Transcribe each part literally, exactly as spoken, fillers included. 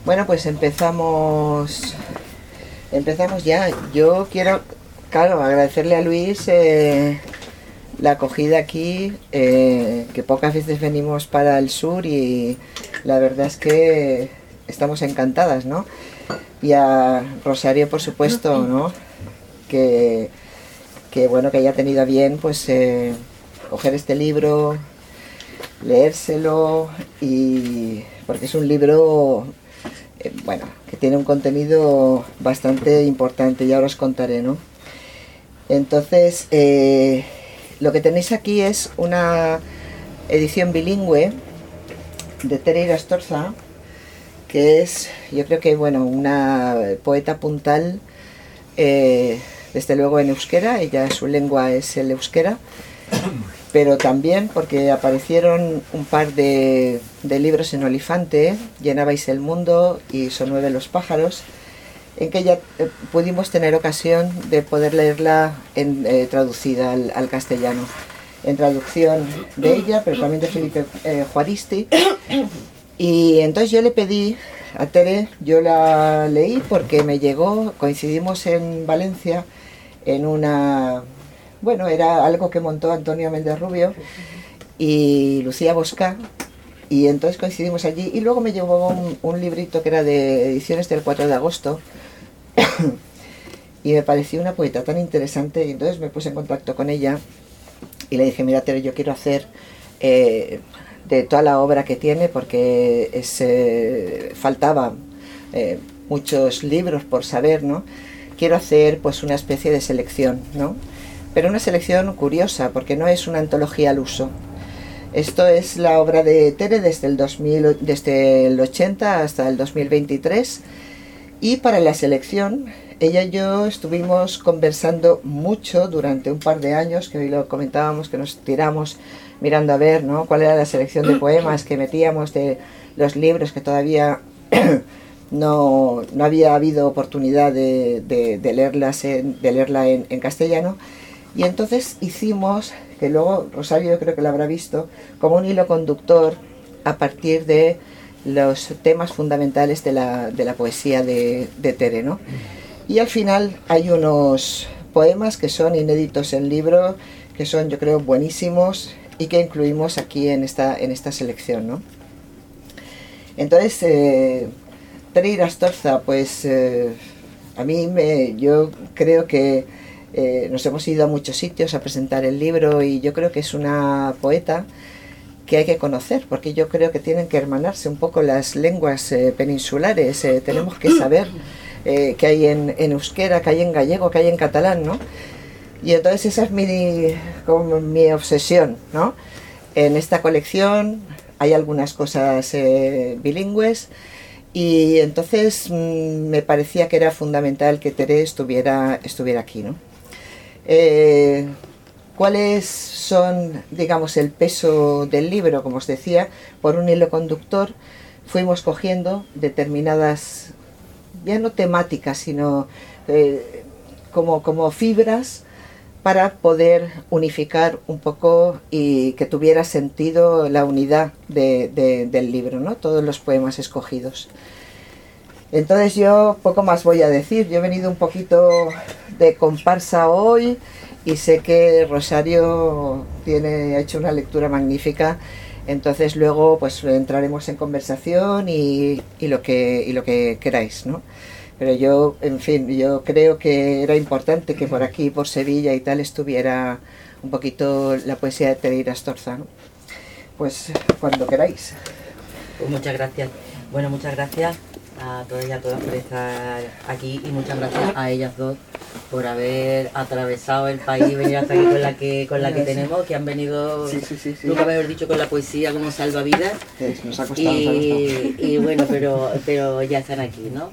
Bueno, pues empezamos empezamos ya. Yo quiero, claro, agradecerle a Luis eh, la acogida aquí, eh, que pocas veces venimos para el sur y la verdad es que estamos encantadas, ¿no? Y a Rosario, por supuesto, ¿no? Que, que bueno, que haya tenido a bien, pues, eh, coger este libro, leérselo, y porque es un libro, eh, bueno, que tiene un contenido bastante importante, y ahora os contaré, ¿no? Entonces, eh, lo que tenéis aquí es una edición bilingüe de Tere Irastorza, que es, yo creo que, bueno, una poeta puntal, eh, desde luego en euskera, ella, su lengua es el euskera, pero también porque aparecieron un par de, de libros en Olifante, Llenabais el mundo y Son nueve los pájaros, en que ya eh, pudimos tener ocasión de poder leerla en, eh, traducida al, al castellano, en traducción de ella, pero también de Felipe eh, Juaristi. Y entonces yo le pedí a Tere, yo la leí porque me llegó, coincidimos en Valencia en una, bueno, era algo que montó Antonio Méndez Rubio y Lucía Bosca, y entonces coincidimos allí, y luego me llegó un, un librito que era de ediciones del cuatro de agosto y me pareció una poeta tan interesante, y entonces me puse en contacto con ella y le dije, mira Tere, yo quiero hacer eh, de toda la obra que tiene, porque es, eh, faltaba eh, muchos libros por saber, ¿no? Quiero hacer pues una especie de selección, ¿no? Pero una selección curiosa, porque no es una antología al uso. Esto es la obra de Tere desde el, dos mil, desde el ochenta hasta el dos mil veintitrés, y para la selección ella y yo estuvimos conversando mucho durante un par de años, que hoy lo comentábamos, que nos tiramos mirando a ver, ¿no?, cuál era la selección de poemas que metíamos de los libros que todavía no, no había habido oportunidad de, de, de, leerlas en, de leerla en, en castellano. Y entonces hicimos, que luego Rosario yo creo que lo habrá visto, como un hilo conductor a partir de los temas fundamentales de la, de la poesía de, de Tere, ¿no? Y al final hay unos poemas que son inéditos en libro, que son, yo creo, buenísimos, y que incluimos aquí en esta, en esta selección, ¿no? Entonces, eh, Tere Irastorza, pues eh, a mí me, yo creo que eh, nos hemos ido a muchos sitios a presentar el libro, y yo creo que es una poeta que hay que conocer, porque yo creo que tienen que hermanarse un poco las lenguas eh, peninsulares, eh, tenemos que saber eh, qué hay en, en euskera, qué hay en gallego, qué hay en catalán, ¿no? Y entonces esa es mi, como mi obsesión, ¿no? En esta colección hay algunas cosas eh, bilingües, y entonces mmm, me parecía que era fundamental que Tere estuviera, estuviera aquí, ¿no? Eh, ¿Cuáles son, digamos, el peso del libro? Como os decía, por un hilo conductor fuimos cogiendo determinadas, ya no temáticas, sino eh, como, como fibras, para poder unificar un poco y que tuviera sentido la unidad de, de, del libro, ¿no? Todos los poemas escogidos. Entonces yo poco más voy a decir. Yo he venido un poquito de comparsa hoy, y sé que Rosario tiene, ha hecho una lectura magnífica, entonces luego pues entraremos en conversación y, y, lo, que, y lo que queráis, ¿no? Pero yo, en fin, yo creo que era importante que por aquí, por Sevilla y tal, estuviera un poquito la poesía de Tere Irastorza, ¿no? Pues cuando queráis. Pues muchas gracias. Bueno, muchas gracias a todas y a todas por estar aquí, y muchas gracias a ellas dos por haber atravesado el país y venir hasta aquí con la que con la que tenemos, que han venido, sí, sí, sí, sí. Nunca mejor dicho, con la poesía como salvavidas. Nos ha costado, y, nos ha costado. y bueno, pero, pero ya están aquí, ¿no?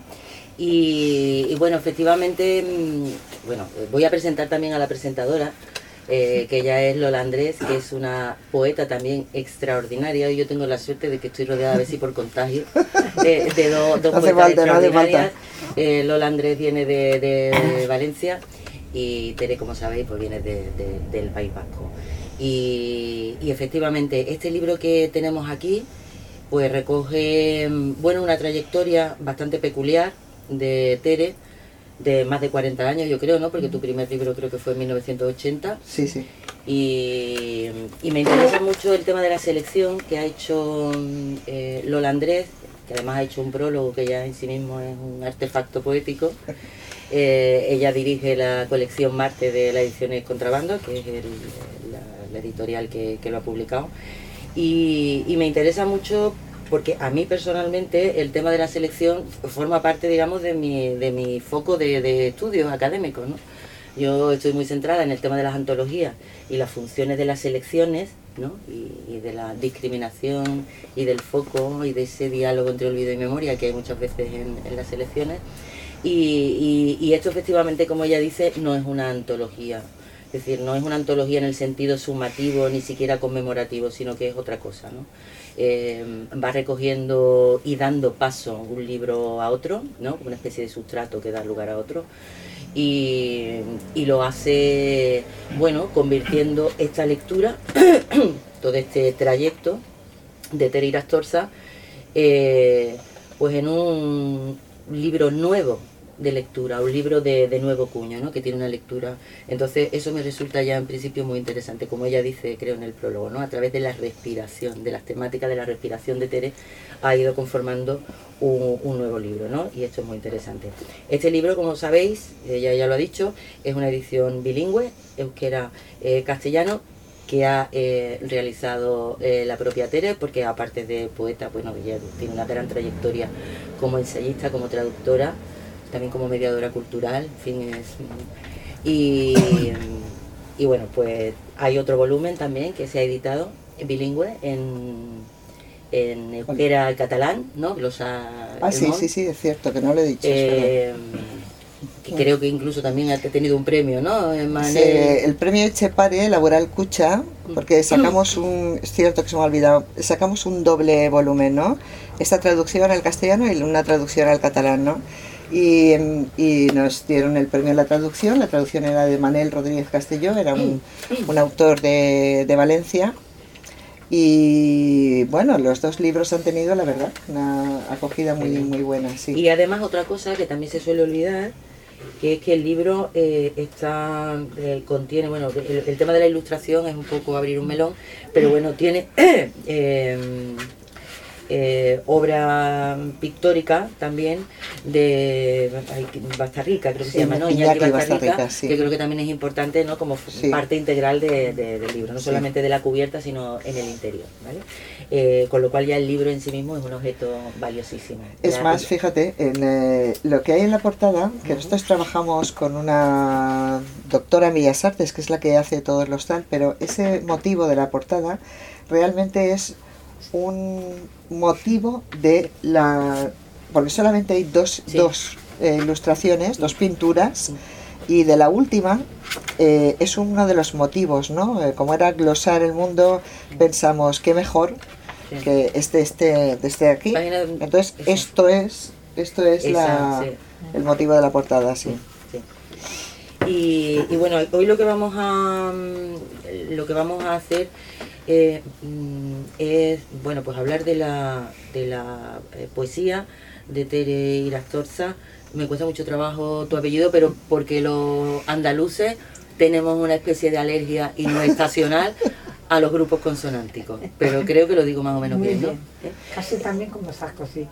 Y, y bueno, efectivamente, bueno, voy a presentar también a la presentadora, eh, que ella es Lola Andrés, que es una poeta también extraordinaria, y yo tengo la suerte de que estoy rodeada, a ver si por contagio, de, de do, dos no poetas falta, extraordinarias. No eh, Lola Andrés viene de, de Valencia, y Tere, como sabéis, pues viene de, de, del País Vasco. Y, y efectivamente, este libro que tenemos aquí, pues recoge, bueno, una trayectoria bastante peculiar de Tere, de más de cuarenta años, yo creo, ¿no? Porque tu primer libro creo que fue en mil novecientos ochenta. Sí, sí. Y, y me interesa mucho el tema de la selección que ha hecho eh, Lola Andrés, que además ha hecho un prólogo que ya en sí mismo es un artefacto poético. Eh, ella dirige la colección Marte de las ediciones Contrabando, que es el, la, la editorial que, que lo ha publicado. Y, y me interesa mucho porque a mí personalmente el tema de la selección forma parte, digamos, de mi, de mi foco de, de estudios académicos, ¿no? Yo estoy muy centrada en el tema de las antologías y las funciones de las selecciones, ¿no? y, y de la discriminación y del foco y de ese diálogo entre olvido y memoria que hay muchas veces en, en las selecciones. Y, y, y esto efectivamente, como ella dice, no es una antología. Es decir, no es una antología en el sentido sumativo, ni siquiera conmemorativo, sino que es otra cosa, ¿no? Eh, va recogiendo y dando paso un libro a otro, ¿no? Como una especie de sustrato que da lugar a otro. Y, y lo hace, bueno, convirtiendo esta lectura, todo este trayecto de Tere Irastorza, eh, pues en un libro nuevo de lectura, un libro de, de nuevo cuño, ¿no? Que tiene una lectura. Entonces eso me resulta ya en principio muy interesante, como ella dice, creo, en el prólogo, ¿no? A través de la respiración, de las temáticas de la respiración de Tere, ha ido conformando un, un nuevo libro, ¿no? Y esto es muy interesante. Este libro, como sabéis, ella ya lo ha dicho, es una edición bilingüe, euskera eh, castellano, que ha eh, realizado eh, la propia Tere, porque aparte de poeta, bueno, ella tiene una gran trayectoria como ensayista, como traductora, también como mediadora cultural, en fin, es... Y, y bueno, pues hay otro volumen también que se ha editado bilingüe en, en euskera catalán, ¿no? Glosa Ah, sí, sí, sí, es cierto, que no lo he dicho. Eh, que creo que incluso también ha tenido un premio, ¿no? Sí, el premio Etxepare, Laboral Cucha, porque sacamos un, es cierto que se me ha olvidado, sacamos un doble volumen, ¿no? Esta traducción al castellano y una traducción al catalán, ¿no? Y, y nos dieron el premio a la traducción. La traducción era de Manel Rodríguez Castelló, era un, un autor de, de Valencia. Y bueno, los dos libros han tenido, la verdad, una acogida muy, muy buena. Sí. Y además otra cosa que también se suele olvidar, que es que el libro eh, está eh, contiene, bueno, el, el tema de la ilustración es un poco abrir un melón, pero bueno, tiene... eh, Eh, obra pictórica también de Bastarrica, creo que sí, se llama, ¿no? Iñaki Bastarrica, Bastarrica sí. Que creo que también es importante, ¿no? Como sí. parte integral de, de, del libro, no sí. solamente de la cubierta, sino en el interior, ¿vale? Eh, con lo cual ya el libro en sí mismo es un objeto valiosísimo. Es ya, más, fíjate, en eh, lo que hay en la portada, que uh-huh. nosotros trabajamos con una doctora en Bellas Artes, que es la que hace todos los tal, pero ese motivo de la portada realmente es un motivo de la... porque solamente hay dos, sí. dos eh, ilustraciones, dos pinturas, sí. y de la última eh, es uno de los motivos, ¿no? Eh, como era glosar el mundo, pensamos qué mejor sí. que este este este aquí. Entonces Esa. esto es esto es Esa, la, sí. el motivo de la portada, sí. sí. Y, y bueno, hoy lo que vamos a lo que vamos a hacer Eh, es, bueno, pues hablar de la, de la eh, poesía de Tere Irastorza. Me cuesta mucho trabajo tu apellido, pero porque los andaluces tenemos una especie de alergia y no estacional a los grupos consonánticos, pero creo que lo digo más o menos bien, bien, ¿no? ¿Eh? Casi también como Sasco, sí.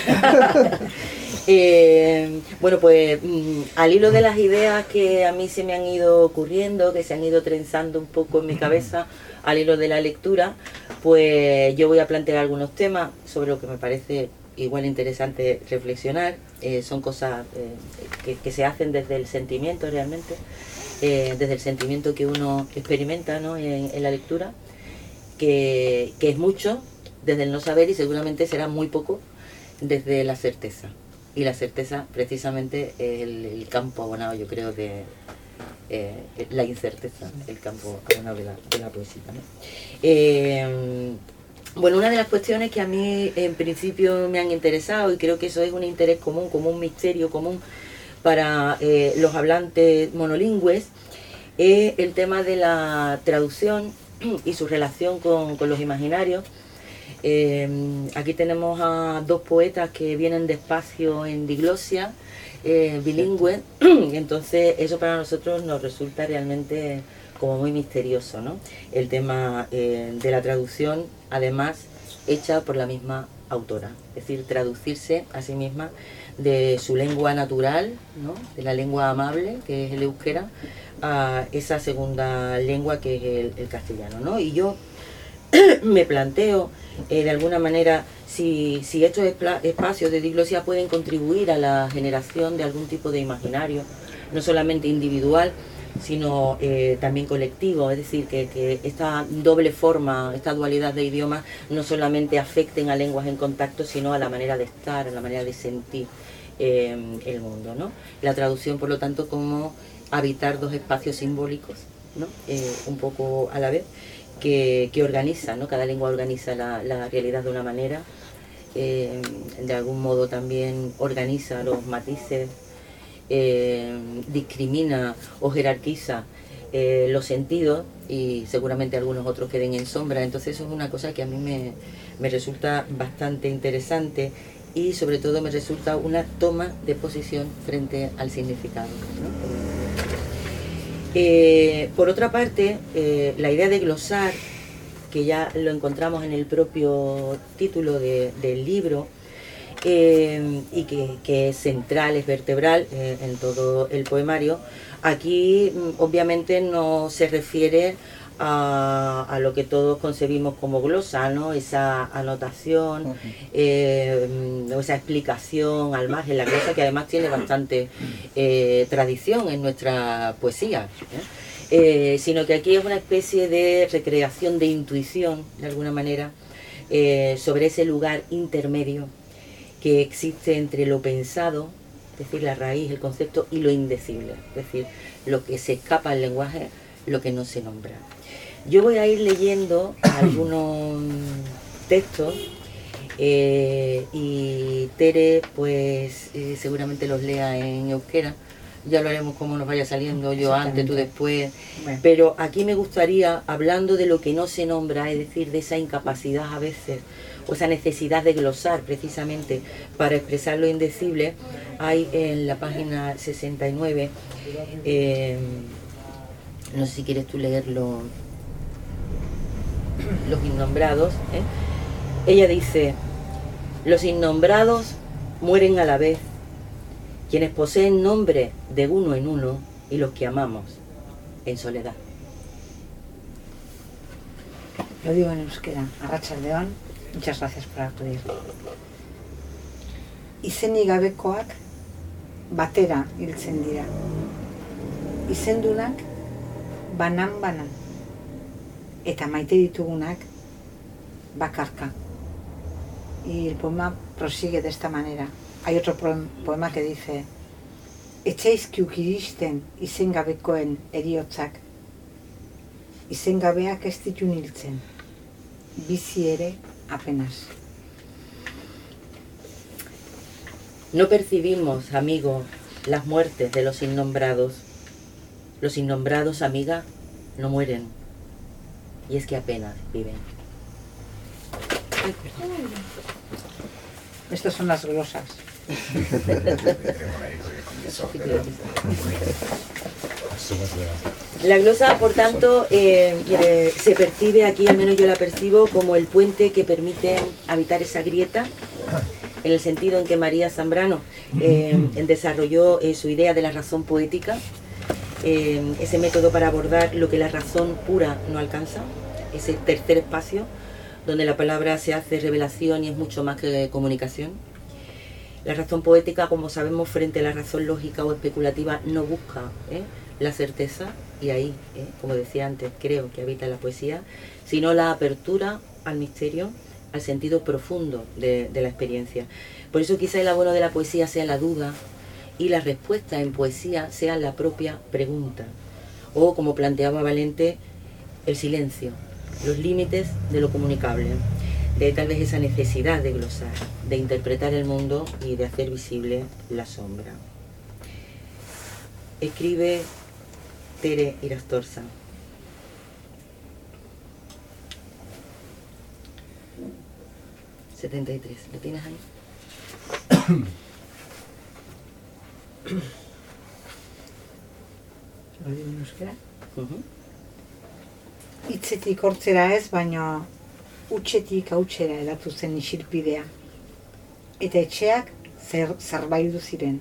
eh, bueno, pues mm, al hilo de las ideas que a mí se me han ido ocurriendo, que se han ido trenzando un poco en mi cabeza, al hilo de la lectura, pues yo voy a plantear algunos temas sobre lo que me parece igual interesante reflexionar. Eh, son cosas eh, que, que se hacen desde el sentimiento realmente, eh, desde el sentimiento que uno experimenta, ¿no? en, en la lectura, que, que es mucho desde el no saber y seguramente será muy poco desde la certeza. Y la certeza precisamente es el, el campo abonado, yo creo, de... Eh, la incerteza, el campo abonado de la, de la poesía, ¿no? Eh, bueno, una de las cuestiones que a mí en principio me han interesado, y creo que eso es un interés común, como un misterio común para eh, los hablantes monolingües, es el tema de la traducción y su relación con, con los imaginarios. Eh, aquí tenemos a dos poetas que vienen de espacio en diglosia, eh, bilingüe, entonces eso para nosotros nos resulta realmente como muy misterioso, ¿no? El tema eh, de la traducción, además, hecha por la misma autora, es decir, traducirse a sí misma de su lengua natural, ¿no? De la lengua amable, que es el euskera, a esa segunda lengua que es el, el castellano, ¿no? Y yo me planteo, eh, de alguna manera, si, si estos espacios de diglosia pueden contribuir a la generación de algún tipo de imaginario, no solamente individual, sino eh, también colectivo, es decir, que, que esta doble forma, esta dualidad de idiomas no solamente afecten a lenguas en contacto, sino a la manera de estar, a la manera de sentir eh, el mundo, ¿no? La traducción, por lo tanto, como habitar dos espacios simbólicos, ¿no? Eh, un poco a la vez, que, que organiza, ¿no? Cada lengua organiza la, la realidad de una manera, eh, de algún modo también organiza los matices, Eh, discrimina o jerarquiza eh, los sentidos, y seguramente algunos otros queden en sombra. Entonces eso es una cosa que a mí me, me resulta bastante interesante, y sobre todo me resulta una toma de posición frente al significado, ¿no? Eh, por otra parte, eh, la idea de glosar, que ya lo encontramos en el propio título de, del libro, Eh, y que, que es central, es vertebral eh, en todo el poemario. Aquí obviamente no se refiere a, a lo que todos concebimos como glosa, ¿no? Esa anotación, uh-huh. eh, esa explicación al margen, la glosa, que además tiene bastante eh, tradición en nuestra poesía, ¿eh? Eh, sino que aquí es una especie de recreación de intuición, de alguna manera, eh, sobre ese lugar intermedio que existe entre lo pensado, es decir, la raíz, el concepto, y lo indecible, es decir, lo que se escapa al lenguaje, lo que no se nombra. Yo voy a ir leyendo algunos textos eh, y Tere, pues eh, seguramente los lea en euskera. Ya lo haremos como nos vaya saliendo, yo antes, tú después. Bueno. Pero aquí me gustaría, hablando de lo que no se nombra, es decir, de esa incapacidad a veces, o esa necesidad de glosar precisamente para expresar lo indecible, hay en la página sesenta y nueve, eh, no sé si quieres tú leerlo, los innombrados, ¿eh? Ella dice: los innombrados mueren a la vez, quienes poseen nombre de uno en uno, y los que amamos en soledad. Lo digo en euskera. Arratsaldeon, muchas gracias por acudir. Izenik gabekoak batera hiltzen dira. Izendunak banan-banan. Eta maite ditugunak bakarka. Y el poema prosigue de esta manera. Hay otro poema que dice: etxaizkiuk iristen izengabekoen heriotzak, izengabeak ez ditu hiltzen, bizi ere apenas. No percibimos, amigo, las muertes de los innombrados. Los innombrados, amiga, no mueren, y es que apenas viven. Ay, perdón. Estas son las glosas. La glosa, por tanto, eh, eh, se percibe aquí, al menos yo la percibo, como el puente que permite habitar esa grieta, en el sentido en que María Zambrano eh, desarrolló eh, su idea de la razón poética, eh, ese método para abordar lo que la razón pura no alcanza, ese tercer espacio donde la palabra se hace revelación y es mucho más que comunicación. La razón poética, como sabemos, frente a la razón lógica o especulativa, no busca ¿eh? la certeza, y ahí, ¿eh? como decía antes, creo que habita la poesía, sino la apertura al misterio, al sentido profundo de, de la experiencia. Por eso quizá el abono de la poesía sea la duda, y la respuesta en poesía sea la propia pregunta, o, como planteaba Valente, el silencio, los límites de lo comunicable, de tal vez esa necesidad de glosar, de interpretar el mundo y de hacer visible la sombra. Escribe Tere Irastorza. setenta y tres. ¿Lo tienes ahí? Lo digo en euskera. Uh-huh. Hitzetik hortzera ez, baina hutsetik hautsera edatu zen isilpidea. Eta etxeak zer, zerbaitu ziren.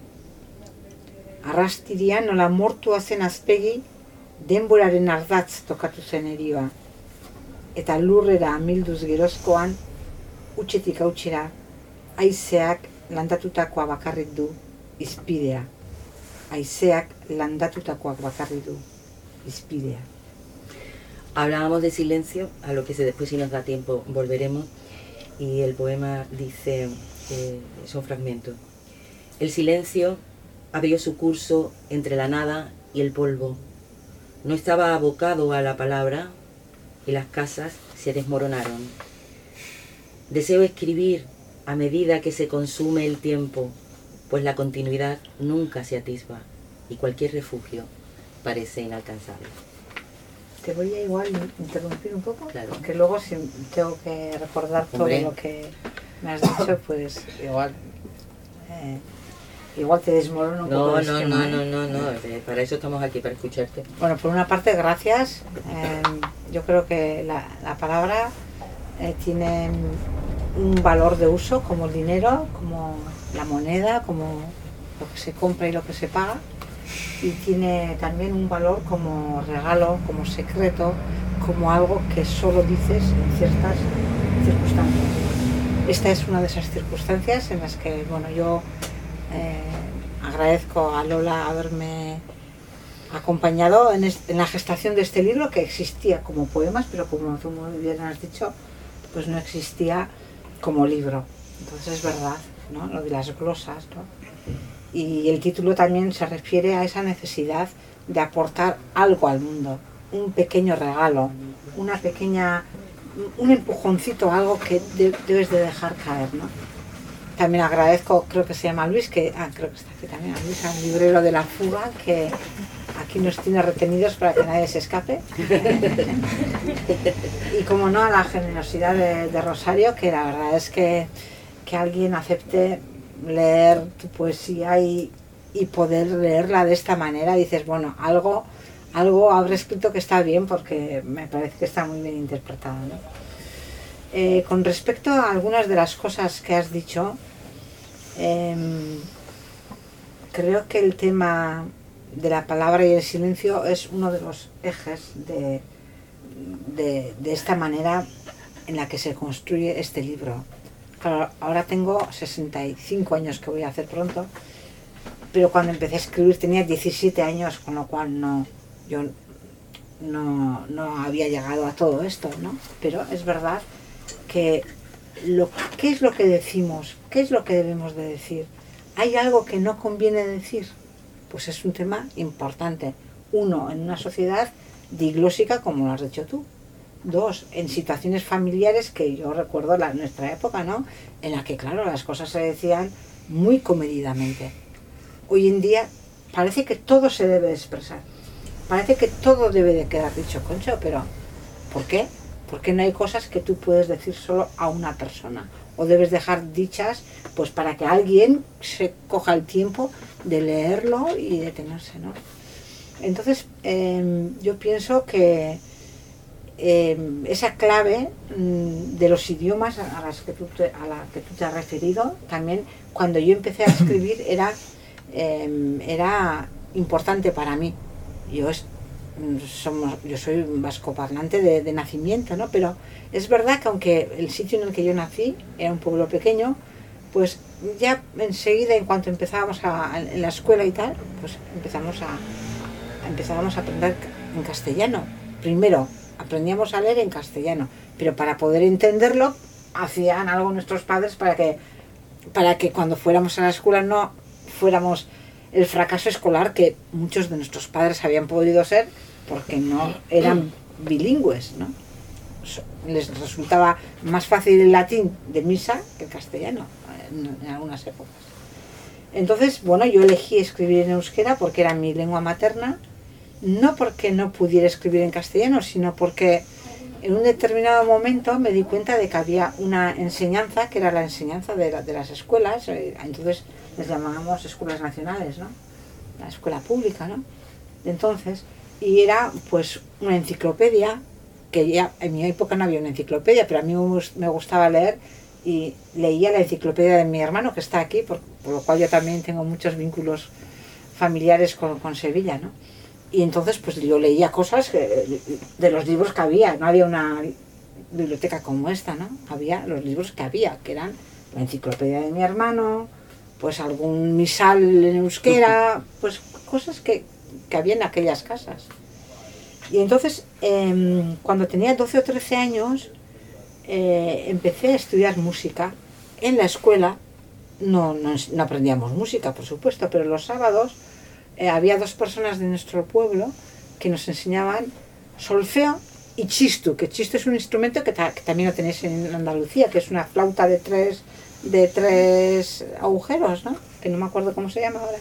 Arrastirian nola mortua zen azpegi, denboraren ardatz tokatu zen erioa. Eta lurrera amilduz gerozkoan, hutsetik hautsera, haizeak landatutakoa bakarrik du izpidea. Haizeak landatutakoak bakarrik du izpidea. Hablábamos de silencio, a lo que se, después si nos da tiempo volveremos, y el poema dice, eh, son fragmentos. El silencio abrió su curso entre la nada y el polvo. No estaba abocado a la palabra y las casas se desmoronaron. Deseo escribir a medida que se consume el tiempo, pues la continuidad nunca se atisba y cualquier refugio parece inalcanzable. Te voy a igual interrumpir un poco, Claro. porque luego si tengo que recordar Hombre. todo lo que me has dicho, pues igual eh, igual te desmorono un poco No, el no, esquema, no, ¿eh? no, no, no, eh, para eso estamos aquí, para escucharte. Bueno, por una parte, gracias. Eh, yo creo que la, la palabra eh, tiene un valor de uso como el dinero, como la moneda, como lo que se compra y lo que se paga. Y tiene también un valor como regalo, como secreto, como algo que solo dices en ciertas circunstancias. Esta es una de esas circunstancias en las que, bueno, yo eh, agradezco a Lola haberme acompañado en, en la gestación de este libro, que existía como poemas, pero como tú muy bien has dicho, pues no existía como libro. Entonces es verdad, ¿no? Lo de las glosas, ¿no? Y el título también se refiere a esa necesidad de aportar algo al mundo, un pequeño regalo, una pequeña, un empujoncito, algo que de, debes de dejar caer, ¿no? También agradezco, creo que se llama Luis, que ah, creo que está aquí también, a Luis, al librero de La Fuga, que aquí nos tiene retenidos para que nadie se escape. Y como no, a la generosidad de, de Rosario, que la verdad es que, que alguien acepte leer tu poesía y, y poder leerla de esta manera, dices, bueno, algo, algo habré escrito que está bien, porque me parece que está muy bien interpretado, ¿no? Eh, con respecto a algunas de las cosas que has dicho, eh, creo que el tema de la palabra y el silencio es uno de los ejes de, de, de esta manera en la que se construye este libro. Claro, ahora tengo sesenta y cinco años, que voy a hacer pronto, pero cuando empecé a escribir tenía diecisiete años, con lo cual no, yo no, no había llegado a todo esto, ¿no? Pero es verdad que lo, ¿qué es lo que decimos? ¿Qué es lo que debemos de decir? ¿Hay algo que no conviene decir? Pues es un tema importante. Uno, en una sociedad diglósica, como lo has dicho tú. Dos, en situaciones familiares que yo recuerdo la nuestra época, ¿no? En la que, claro, las cosas se decían muy comedidamente. Hoy en día parece que todo se debe expresar. Parece que todo debe de quedar dicho, Concho, pero ¿por qué? Porque no hay cosas que tú puedes decir solo a una persona. O debes dejar dichas pues para que alguien se coja el tiempo de leerlo y detenerse, ¿no? Entonces, eh, yo pienso que Eh, esa clave mm, de los idiomas a, las que tú te, a la que tú te has referido, también cuando yo empecé a escribir era, eh, era importante para mí. Yo, es, somos, yo soy vascoparlante de, de nacimiento, ¿no? Pero es verdad que aunque el sitio en el que yo nací era un pueblo pequeño, pues ya enseguida, en cuanto empezábamos a, en la escuela y tal, pues empezamos a, empezábamos a aprender en castellano. Primero aprendíamos a leer en castellano, pero para poder entenderlo hacían algo nuestros padres para que para que cuando fuéramos a la escuela no fuéramos el fracaso escolar que muchos de nuestros padres habían podido ser porque no eran bilingües, ¿no? Les resultaba más fácil el latín de misa que el castellano en, en algunas épocas. Entonces, bueno, yo elegí escribir en euskera porque era mi lengua materna. No porque no pudiera escribir en castellano, sino porque en un determinado momento me di cuenta de que había una enseñanza, que era la enseñanza de, la, de las escuelas, entonces les llamábamos escuelas nacionales, ¿no? La escuela pública, ¿no? Entonces, y era pues una enciclopedia, que ya en mi época no había una enciclopedia, pero a mí me gustaba leer, y leía la enciclopedia de mi hermano, que está aquí, por, por lo cual yo también tengo muchos vínculos familiares con, con Sevilla, ¿no? Y entonces pues yo leía cosas que, de los libros que había, no había una biblioteca como esta, ¿no? Había los libros que había, que eran la enciclopedia de mi hermano, pues algún misal en euskera, pues cosas que, que había en aquellas casas. Y entonces, eh, cuando tenía doce o trece años, eh, empecé a estudiar música. En la escuela no, no, no aprendíamos música, por supuesto, pero los sábados eh, había dos personas de nuestro pueblo que nos enseñaban solfeo y chistu, que chistu es un instrumento que, ta, que también lo tenéis en Andalucía, que es una flauta de tres, de tres agujeros, ¿no? Que no me acuerdo cómo se llama ahora.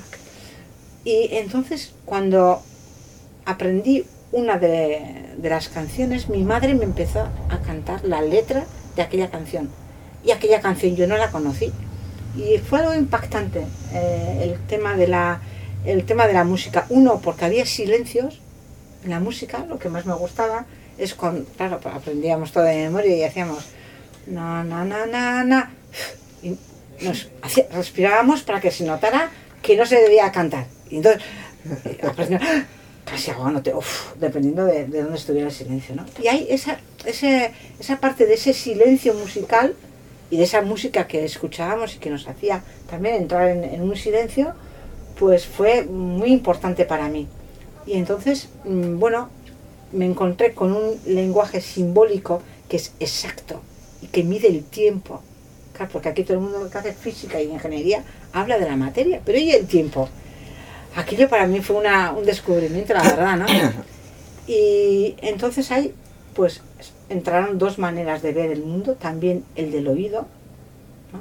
Y entonces, cuando aprendí una de, de las canciones, mi madre me empezó a cantar la letra de aquella canción. Y aquella canción yo no la conocí. Y fue algo impactante, eh, el, tema de la, el tema de la música. Uno, porque había silencios en la música, lo que más me gustaba es con, claro, aprendíamos todo de memoria y hacíamos na, na, na, na, na. Y nos hacía, respirábamos para que se notara que no se debía cantar. Y entonces, aprendíamos, casi ahogándote, uf, dependiendo de, de dónde estuviera el silencio, ¿no? Y hay esa, ese, esa parte de ese silencio musical y de esa música que escuchábamos y que nos hacía también entrar en, en un silencio, pues fue muy importante para mí. Y entonces, bueno, me encontré con un lenguaje simbólico que es exacto y que mide el tiempo. Claro, porque aquí todo el mundo que hace física y ingeniería habla de la materia, pero ¿y el tiempo? Aquello para mí fue una, un descubrimiento, la verdad, ¿no? Y entonces ahí, pues, entraron dos maneras de ver el mundo, también el del oído, ¿no?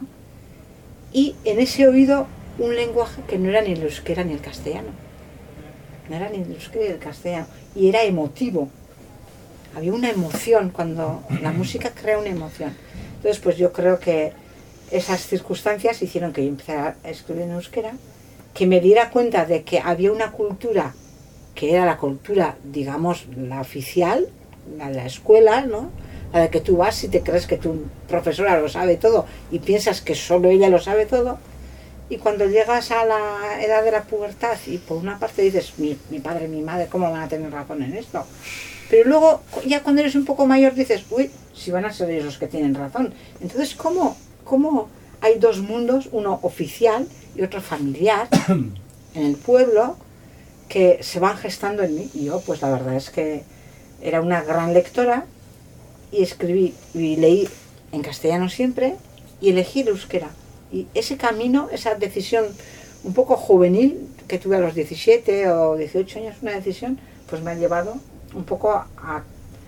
Y en ese oído un lenguaje que no era ni el euskera ni el castellano. No era ni el euskera ni el castellano. Y era emotivo. Había una emoción, cuando la música crea una emoción. Entonces, pues yo creo que esas circunstancias hicieron que yo empezara a escribir en euskera, que me diera cuenta de que había una cultura que era la cultura, digamos, la oficial, la de la escuela, ¿no? La de que tú vas y te crees que tu profesora lo sabe todo y piensas que solo ella lo sabe todo, y cuando llegas a la edad de la pubertad y por una parte dices, mi, mi padre, mi madre, ¿cómo van a tener razón en esto? Pero luego, ya cuando eres un poco mayor dices, uy, si van a ser ellos los que tienen razón. Entonces, ¿cómo, cómo hay dos mundos, uno oficial y otro familiar en el pueblo, que se van gestando en mí? Y yo, pues la verdad es que era una gran lectora y escribí y leí en castellano siempre y elegí el euskera. Y ese camino, esa decisión un poco juvenil que tuve a los diecisiete o dieciocho años, una decisión, pues me ha llevado un poco a, a,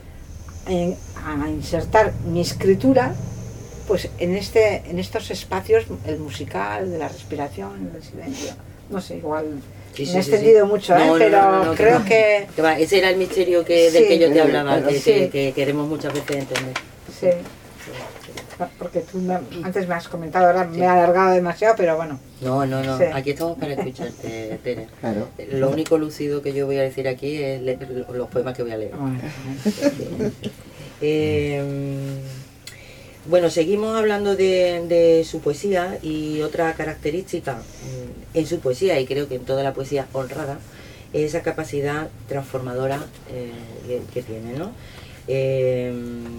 a insertar mi escritura pues en este en estos espacios, el musical, de la respiración, del silencio. No sé, igual sí, sí, me he sí, extendido sí. mucho, ¿eh? No, no, pero no, no, no, creo que, que... que va, ese era el misterio que, del sí, que yo te hablaba, que, sí. que, que queremos muchas veces entender. Sí, porque tú me, antes me has comentado, ahora sí. Me he alargado demasiado, pero bueno. No, no, no, sí. Aquí estamos para escucharte, Tere. Claro. Lo único lúcido que yo voy a decir aquí es leer los poemas que voy a leer. Bueno, sí. eh, bueno, seguimos hablando de, de su poesía, y otra característica en su poesía, y creo que en toda la poesía honrada, es esa capacidad transformadora eh, que, que tiene, ¿no? Eh,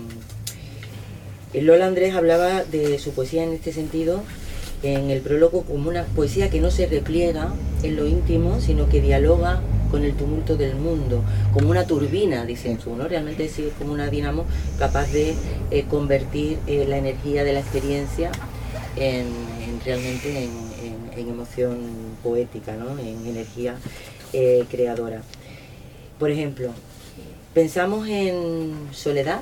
Lola Andrés hablaba de su poesía en este sentido, en el prólogo, como una poesía que no se repliega en lo íntimo, sino que dialoga con el tumulto del mundo, como una turbina, dices tú, ¿no? Realmente sí, es como una dinamo capaz de eh, convertir eh, la energía de la experiencia en, en realmente en, en, en emoción poética, ¿no? En energía eh, creadora. Por ejemplo, pensamos en soledad,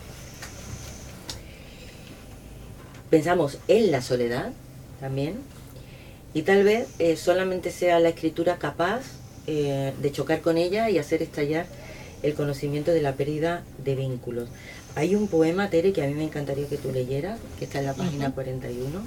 pensamos en la soledad también, y tal vez eh, solamente sea la escritura capaz eh, de chocar con ella y hacer estallar el conocimiento de la pérdida de vínculos. Hay un poema, Tere, que a mí me encantaría que tú leyeras, que está en la página uh-huh. cuarenta y uno.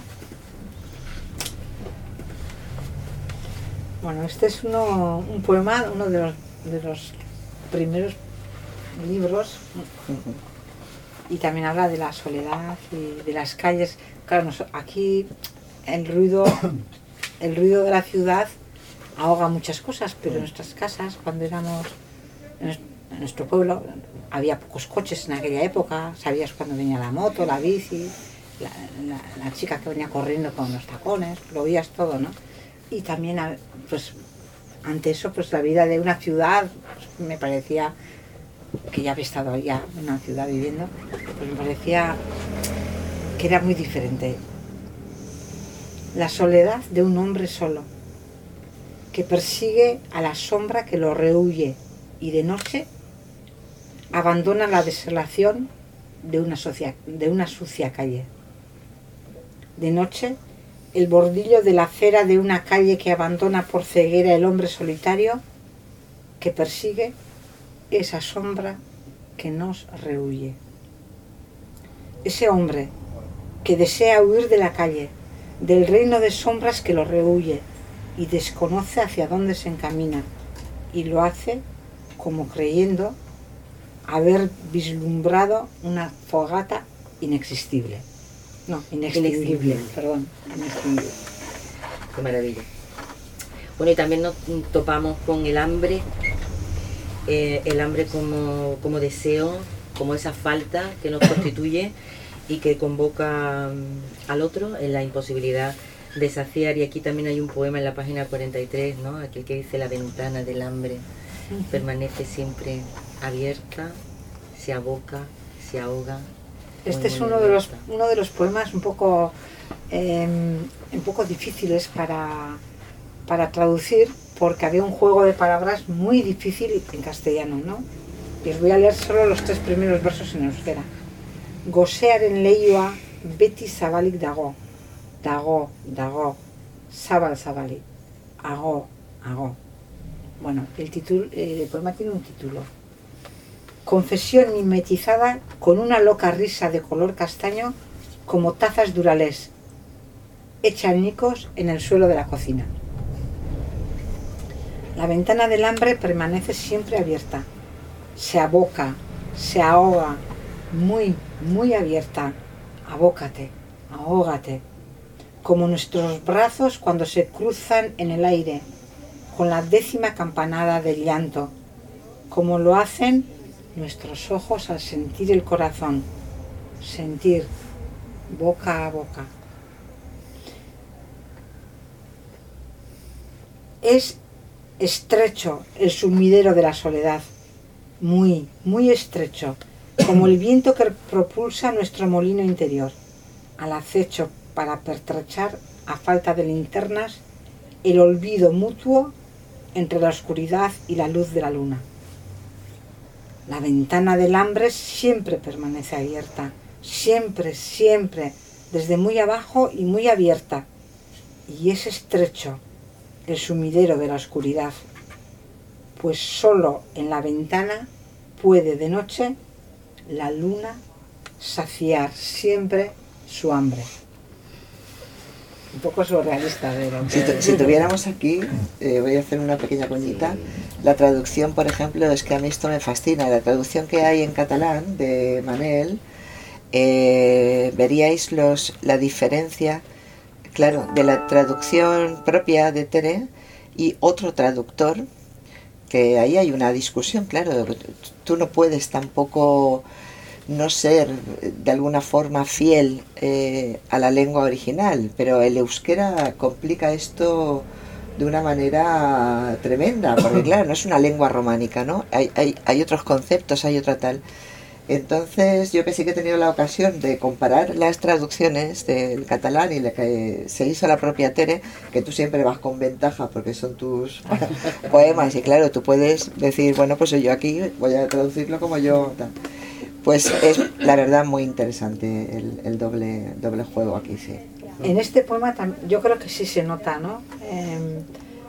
Bueno, este es uno, un poema, uno de los, de los primeros libros, uh-huh. y también habla de la soledad y de las calles. Claro, aquí el ruido, el ruido de la ciudad ahoga muchas cosas, pero en nuestras casas, cuando éramos en nuestro pueblo, había pocos coches en aquella época, sabías cuando venía la moto, la bici, la, la, la chica que venía corriendo con los tacones, lo oías todo, ¿no? Y también, pues, ante eso, pues la vida de una ciudad, pues, me parecía, que ya había estado ya en una ciudad viviendo, pues me parecía que era muy diferente. La soledad de un hombre solo, que persigue a la sombra que lo rehuye y de noche abandona la desolación de una, socia, de una sucia calle. De noche, el bordillo de la acera de una calle que abandona por ceguera el hombre solitario que persigue esa sombra que nos rehuye. Ese hombre que desea huir de la calle, del reino de sombras que lo rehuye y desconoce hacia dónde se encamina, y lo hace como creyendo haber vislumbrado una fogata inexistible. No, inextinguible, perdón, inextinguible. Qué maravilla. Bueno, y también nos topamos con el hambre, eh, el hambre como, como deseo, como esa falta que nos constituye y que convoca al otro en la imposibilidad de saciar. Y aquí también hay un poema en la página cuarenta y tres, ¿no? Aquel que dice: la ventana del hambre permanece siempre abierta, se aboca, se ahoga. Este es uno de los uno de los poemas un poco eh, un poco difíciles para, para traducir, porque había un juego de palabras muy difícil en castellano, ¿no? Y os voy a leer solo los tres primeros versos en euskera. Gosearen leioa beti zabalik dago, dago, dago, zabal zabalik, ago, ago. Bueno, el título, el poema tiene un título. Confesión mimetizada con una loca risa de color castaño como tazas duralés, hecha añicos en el suelo de la cocina. La ventana del hambre permanece siempre abierta, se aboca, se ahoga, muy, muy abierta. Abócate, ahógate, como nuestros brazos cuando se cruzan en el aire, con la décima campanada del llanto, como lo hacen nuestros ojos al sentir el corazón, sentir boca a boca. Es estrecho el sumidero de la soledad, muy, muy estrecho, como el viento que propulsa nuestro molino interior, al acecho para pertrechar, a falta de linternas, el olvido mutuo entre la oscuridad y la luz de la luna. La ventana del hambre siempre permanece abierta, siempre, siempre, desde muy abajo y muy abierta, y es estrecho el sumidero de la oscuridad, pues solo en la ventana puede de noche la luna saciar siempre su hambre. Un poco surrealista, pero... Si, tu, si tuviéramos aquí, eh, voy a hacer una pequeña coñita, la traducción, por ejemplo, es que a mí esto me fascina, la traducción que hay en catalán de Manel, eh, veríais los, la diferencia, claro, de la traducción propia de Tere y otro traductor, que ahí hay una discusión, claro, tú no puedes tampoco no ser de alguna forma fiel eh, a la lengua original, pero el euskera complica esto de una manera tremenda, porque claro, no es una lengua románica, ¿no? Hay, hay, hay otros conceptos, hay otra tal. Entonces yo que sí que he tenido la ocasión de comparar las traducciones del catalán y la que se hizo la propia Tere, que tú siempre vas con ventaja porque son tus poemas y claro, tú puedes decir, bueno, pues yo aquí voy a traducirlo como yo tal. Pues es la verdad muy interesante el, el doble, doble juego aquí, sí. En este poema yo creo que sí se nota, ¿no? Eh,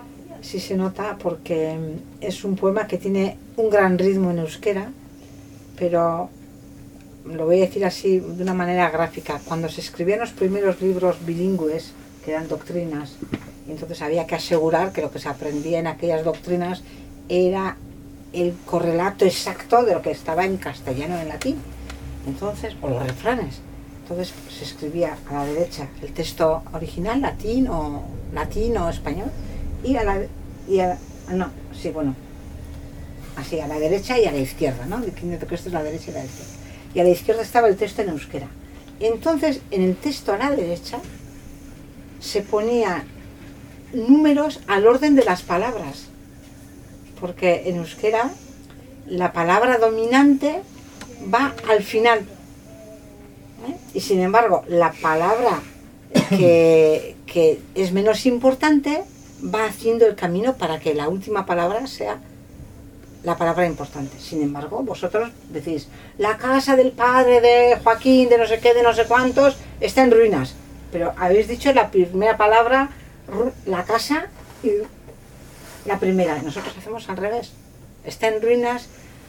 sí se nota porque es un poema que tiene un gran ritmo en euskera, pero lo voy a decir así de una manera gráfica. Cuando se escribían los primeros libros bilingües, que eran doctrinas, y entonces había que asegurar que lo que se aprendía en aquellas doctrinas era el correlato exacto de lo que estaba en castellano o en latín, entonces, o los refranes. Entonces se escribía a la derecha el texto original, latín o latín o español, y a la, y a, no, sí, bueno, así, a la derecha y a la izquierda, ¿no? Esto es la derecha y la izquierda. Y a la izquierda estaba el texto en euskera. Entonces, en el texto a la derecha se ponían números al orden de las palabras, porque en euskera la palabra dominante va al final, ¿eh? Y sin embargo la palabra que, que es menos importante va haciendo el camino para que la última palabra sea la palabra importante. Sin embargo, vosotros decís, la casa del padre de Joaquín, de no sé qué, de no sé cuántos, está en ruinas. Pero habéis dicho la primera palabra, la casa, y la primera. Nosotros hacemos al revés. Está en ruinas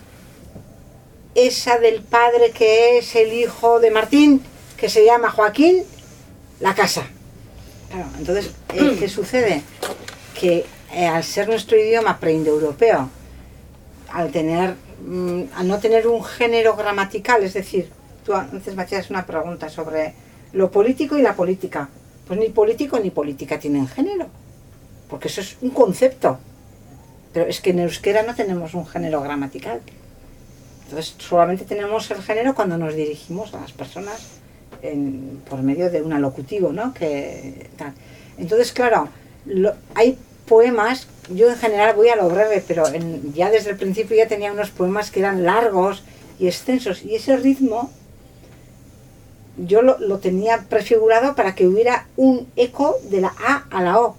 esa del padre que es el hijo de Martín, que se llama Joaquín, la casa. Claro, entonces, eh, ¿qué sucede? Que eh, al ser nuestro idioma preindoeuropeo, al tener, mmm, al no tener un género gramatical, es decir, tú antes me hacías una pregunta sobre lo político y la política. Pues ni político ni política tienen género, porque eso es un concepto. Pero es que en euskera no tenemos un género gramatical. Entonces solamente tenemos el género cuando nos dirigimos a las personas en, por medio de un alocutivo, ¿no? Que, tal. Entonces, claro, lo, hay poemas, yo en general voy a lo breve, pero en, ya desde el principio ya tenía unos poemas que eran largos y extensos, y ese ritmo yo lo, lo tenía prefigurado para que hubiera un eco de la A a la O,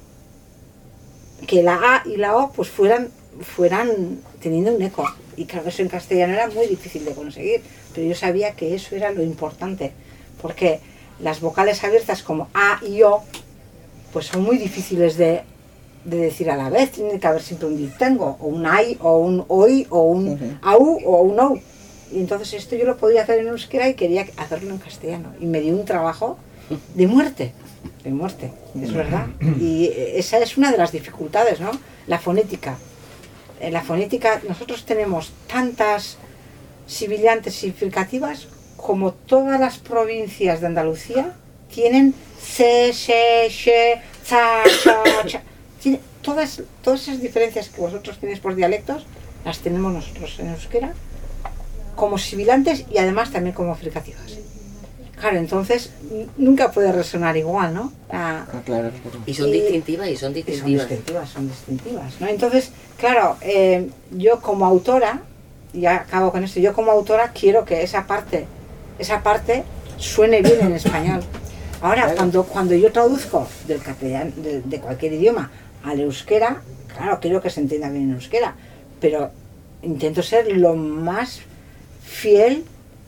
que la A y la O pues fueran, fueran teniendo un eco, y claro, eso en castellano era muy difícil de conseguir, pero yo sabía que eso era lo importante, porque las vocales abiertas como A y O pues son muy difíciles de de decir a la vez, tiene que haber siempre un diptongo, o un ay, o un oi, o un uh-huh. au, o un ou. Y entonces esto yo lo podía hacer en euskera y quería hacerlo en castellano. Y me dio un trabajo de muerte, de muerte, es verdad. Y esa es una de las dificultades, ¿no? La fonética. En la fonética nosotros tenemos tantas sibilantes y fricativas como todas las provincias de Andalucía tienen se, she, she, za, cha, cha. Tiene todas, todas esas diferencias que vosotros tenéis por dialectos, las tenemos nosotros en euskera como sibilantes y además también como fricativas. Claro, entonces nunca puede resonar igual, ¿no? La, ah, claro, claro. Y son y, distintivas y son distintivas. Y son distintivas, son distintivas, ¿no? Entonces, claro, eh, yo como autora, y ya acabo con esto, yo como autora quiero que esa parte, esa parte suene bien en español. Ahora, claro. cuando, cuando yo traduzco del castellano, de, de cualquier idioma al euskera, claro, quiero que se entienda bien en euskera, pero intento ser lo más fiel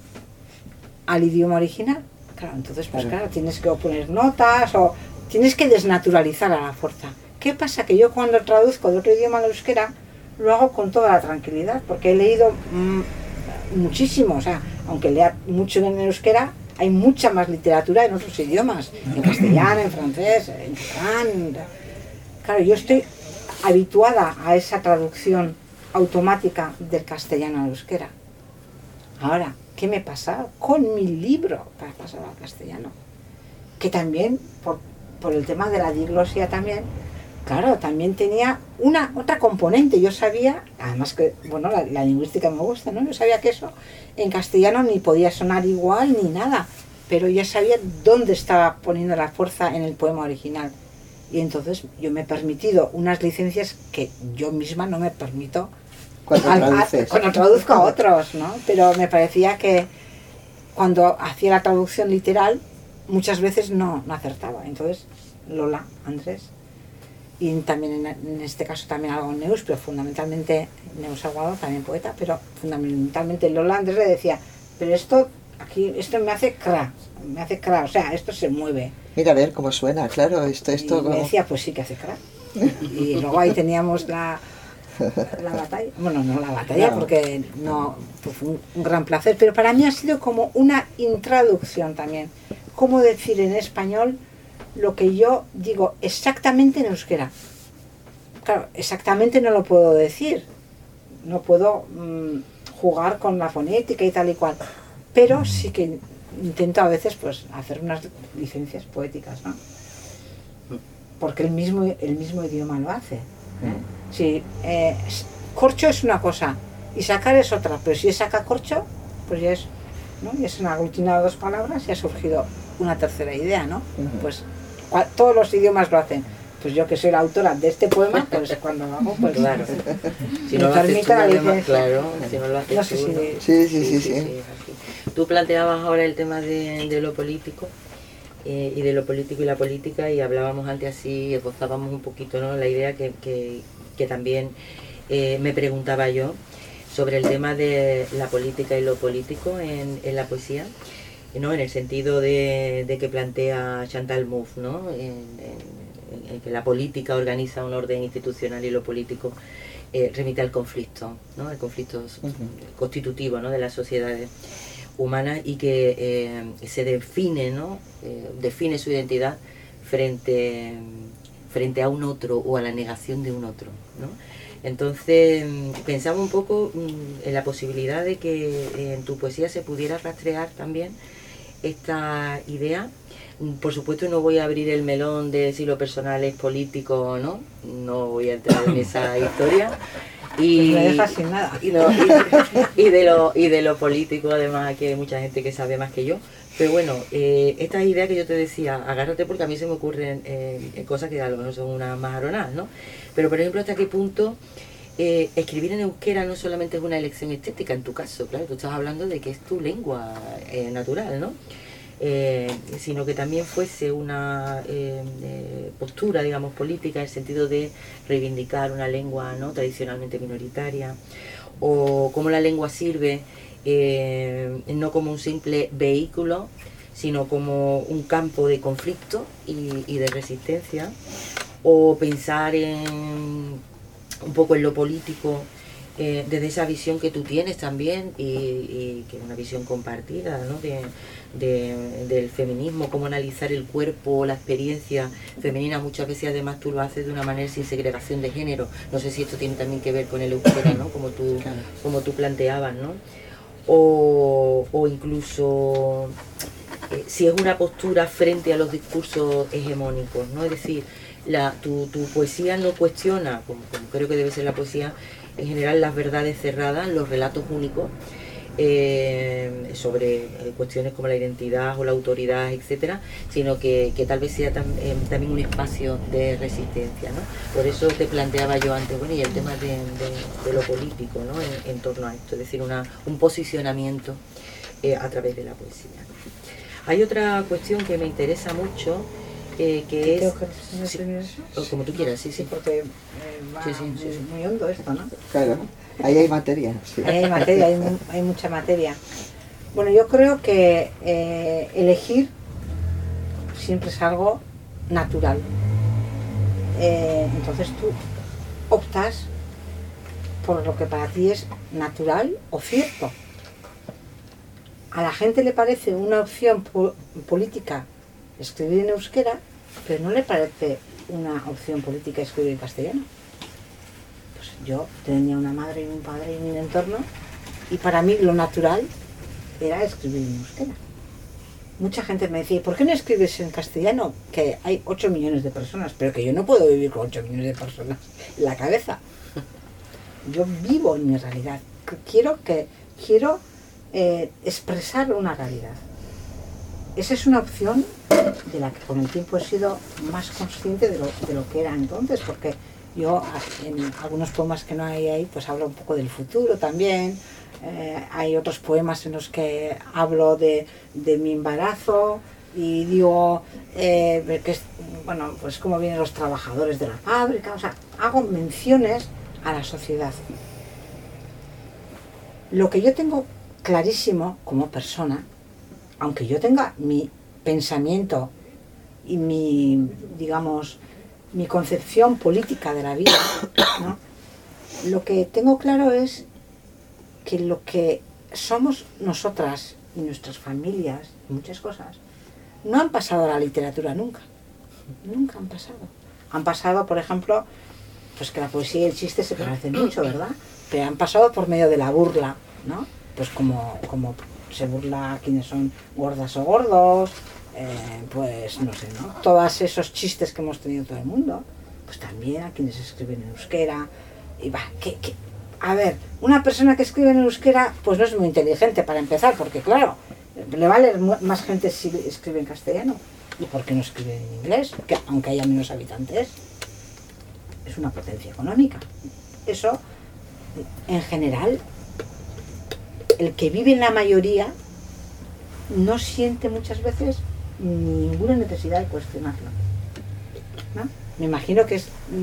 al idioma original. Claro, entonces, pues claro, claro tienes que poner notas o tienes que desnaturalizar a la fuerza. ¿Qué pasa? Que yo cuando traduzco de otro idioma al euskera, lo hago con toda la tranquilidad, porque he leído mmm, muchísimo, o sea, aunque lea mucho en euskera, hay mucha más literatura en otros idiomas, en castellano, en francés, en catalán. Claro, yo estoy habituada a esa traducción automática del castellano al euskera. Ahora, ¿qué me pasa con mi libro para pasar al castellano? Que también, por, por el tema de la diglosia también, claro, también tenía una otra componente. Yo sabía, además que, bueno, la, la lingüística me gusta, ¿no? Yo sabía que eso en castellano ni podía sonar igual ni nada, pero ya sabía dónde estaba poniendo la fuerza en el poema original. Y entonces yo me he permitido unas licencias que yo misma no me permito cuando, al, a, cuando traduzco a otros, ¿no? Pero me parecía que cuando hacía la traducción literal muchas veces no, no acertaba. Entonces Lola, Andrés, y también en, en este caso también algo Neus, pero fundamentalmente Neus Aguado, también poeta, pero fundamentalmente Lola Andrés le decía, pero esto aquí esto me hace cra, me hace cra, o sea, esto se mueve. Mira a ver cómo suena, claro, esto, esto. Y me decía, pues sí que hace cra. Y luego ahí teníamos la, la batalla, bueno, no la batalla, No. porque no, pues fue un, un gran placer, pero para mí ha sido como una introducción también, cómo decir en español lo que yo digo exactamente en euskera. Claro, exactamente no lo puedo decir, no puedo mmm, jugar con la fonética y tal y cual, pero sí que intento a veces pues hacer unas licencias poéticas, ¿no? Porque el mismo, el mismo idioma lo hace, ¿eh? Si, eh, corcho es una cosa y sacar es otra, pero si es saca corcho, pues ya es, ¿no? Ya se han aglutinado dos palabras y ha surgido una tercera idea, ¿no? Uh-huh. Pues cua, todos los idiomas lo hacen. Pues yo que soy la autora de este poema, pues cuando lo hago, pues claro. Si me no lo haces permite tú, la además, licencia. claro, si no lo haces No sé tú, si ¿no? de- Sí, sí, sí, sí. es así. Tú planteabas ahora el tema de, de lo político eh, y de lo político y la política, y hablábamos antes así, esbozábamos un poquito, ¿no?, la idea que, que, que también eh, me preguntaba yo sobre el tema de la política y lo político en, en la poesía, ¿no?, en el sentido de, de que plantea Chantal Mouffe, ¿no?, en, en, en que la política organiza un orden institucional y lo político eh, remite al conflicto, ¿no?, el conflicto uh-huh. constitutivo, ¿no?, de las sociedades humanas, y que eh, se define, ¿no?, eh, define su identidad frente, frente a un otro o a la negación de un otro, ¿no? Entonces pensaba un poco en la posibilidad de que en tu poesía se pudiera rastrear también esta idea. Por supuesto no voy a abrir el melón de si lo personal es político o no, no voy a entrar en esa historia. Y, pues me dejas sin nada. Y, no, y, y, de lo, y de lo político, además, aquí hay mucha gente que sabe más que yo. Pero bueno, eh, esta idea que yo te decía, agárrate, porque a mí se me ocurren eh, cosas que a lo mejor son unas más aronadas, ¿no? Pero por ejemplo, ¿hasta qué punto eh, escribir en euskera no solamente es una elección estética en tu caso? Claro, tú estás hablando de que es tu lengua eh, natural, ¿no? Eh, sino que también fuese una eh, eh, postura, digamos, política, en el sentido de reivindicar una lengua, ¿no?, tradicionalmente minoritaria, o cómo la lengua sirve eh, no como un simple vehículo, sino como un campo de conflicto y, y de resistencia, o pensar en un poco en lo político eh, desde esa visión que tú tienes también, y, y que es una visión compartida, ¿no?, de, de, del feminismo, cómo analizar el cuerpo, la experiencia femenina. Muchas veces además tú lo haces de una manera sin segregación de género. No sé si esto tiene también que ver con el euskera, ¿no?, como tú, claro. como tú planteabas, ¿no? O, o incluso eh, si es una postura frente a los discursos hegemónicos, ¿no? Es decir, la, tu, tu poesía no cuestiona, como, como creo que debe ser la poesía en general, las verdades cerradas, los relatos únicos, eh, sobre eh, cuestiones como la identidad o la autoridad, etcétera, sino que, que tal vez sea tam, eh, también un espacio de resistencia, ¿no? Por eso te planteaba yo antes, bueno, y el tema de, de, de lo político, ¿no?, en, en torno a esto, es decir, una, un posicionamiento eh, a través de la poesía, ¿no? Hay otra cuestión que me interesa mucho, Eh, que es, que sí, eso? como tú quieras, sí, sí, sí, porque eh, va sí, sí, sí, muy, sí. muy hondo esto, ¿no? Claro, ahí hay materia. Sí. Ahí hay materia, hay, hay mucha materia. Bueno, yo creo que eh, elegir siempre es algo natural. Eh, entonces tú optas por lo que para ti es natural o cierto. A la gente le parece una opción po política escribir en euskera, pero no le parece una opción política escribir en castellano. Pues yo tenía una madre y un padre y un entorno, y para mí lo natural era escribir en euskera. Mucha gente me decía, ¿por qué no escribes en castellano? Que hay ocho millones de personas, pero que yo no puedo vivir con ocho millones de personas en la cabeza. Yo vivo en mi realidad. Quiero, que, quiero eh, expresar una realidad. Esa es una opción de la que con el tiempo he sido más consciente de lo, de lo que era entonces, porque yo en algunos poemas que no hay ahí, pues hablo un poco del futuro también. Eh, hay otros poemas en los que hablo de, de mi embarazo y digo eh, que es, bueno, pues cómo vienen los trabajadores de la fábrica, o sea, hago menciones a la sociedad. Lo que yo tengo clarísimo como persona, aunque yo tenga mi pensamiento y mi, digamos, mi concepción política de la vida, ¿no? Lo que tengo claro es que lo que somos nosotras y nuestras familias, muchas cosas, no han pasado a la literatura nunca. Nunca han pasado. Han pasado, por ejemplo, pues que la poesía y el chiste se parecen mucho, ¿verdad? Pero han pasado por medio de la burla, ¿no? Pues como, como se burla a quienes son gordas o gordos, eh, pues no sé, ¿no? Todos esos chistes que hemos tenido todo el mundo, pues también a quienes escriben en euskera. Y va, que, que, a ver, una persona que escribe en euskera, pues no es muy inteligente para empezar, porque claro, le va a leer más gente si escribe en castellano. ¿Y por qué no escribe en inglés? Que aunque haya menos habitantes, es una potencia económica. Eso, en general, el que vive en la mayoría no siente muchas veces ninguna necesidad de cuestionarlo, ¿no? Me imagino que es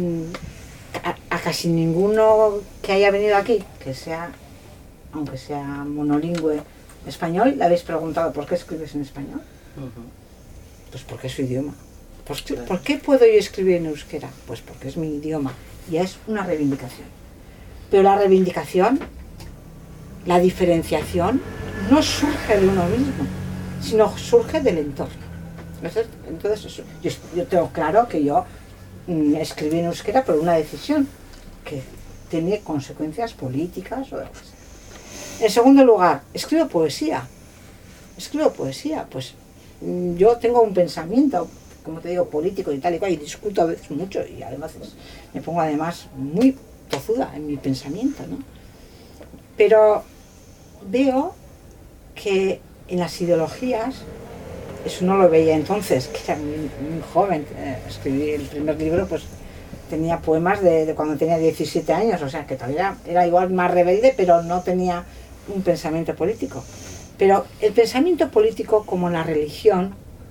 a, a casi ninguno que haya venido aquí, que sea, aunque sea monolingüe español, le habéis preguntado ¿por qué escribes en español? Uh-huh. Pues porque es su idioma. ¿Por qué, ¿Por qué puedo yo escribir en euskera? Pues porque es mi idioma. Y es una reivindicación. Pero la reivindicación, la diferenciación, no surge de uno mismo, sino surge del entorno. Entonces, entonces eso, yo, yo tengo claro que yo mm, escribí en euskera por una decisión que tiene consecuencias políticas o demás. En segundo lugar, escribo poesía. Escribo poesía, pues yo tengo un pensamiento, como te digo, político y tal y cual, y discuto a veces mucho, y además me pongo además muy tozuda en mi pensamiento, ¿no? Pero veo que en las ideologías, eso no lo veía entonces, que era muy, muy joven, eh, escribí el primer libro, pues tenía poemas de, de cuando tenía diecisiete años, o sea que todavía era igual más rebelde, pero no tenía un pensamiento político. Pero el pensamiento político, como la religión,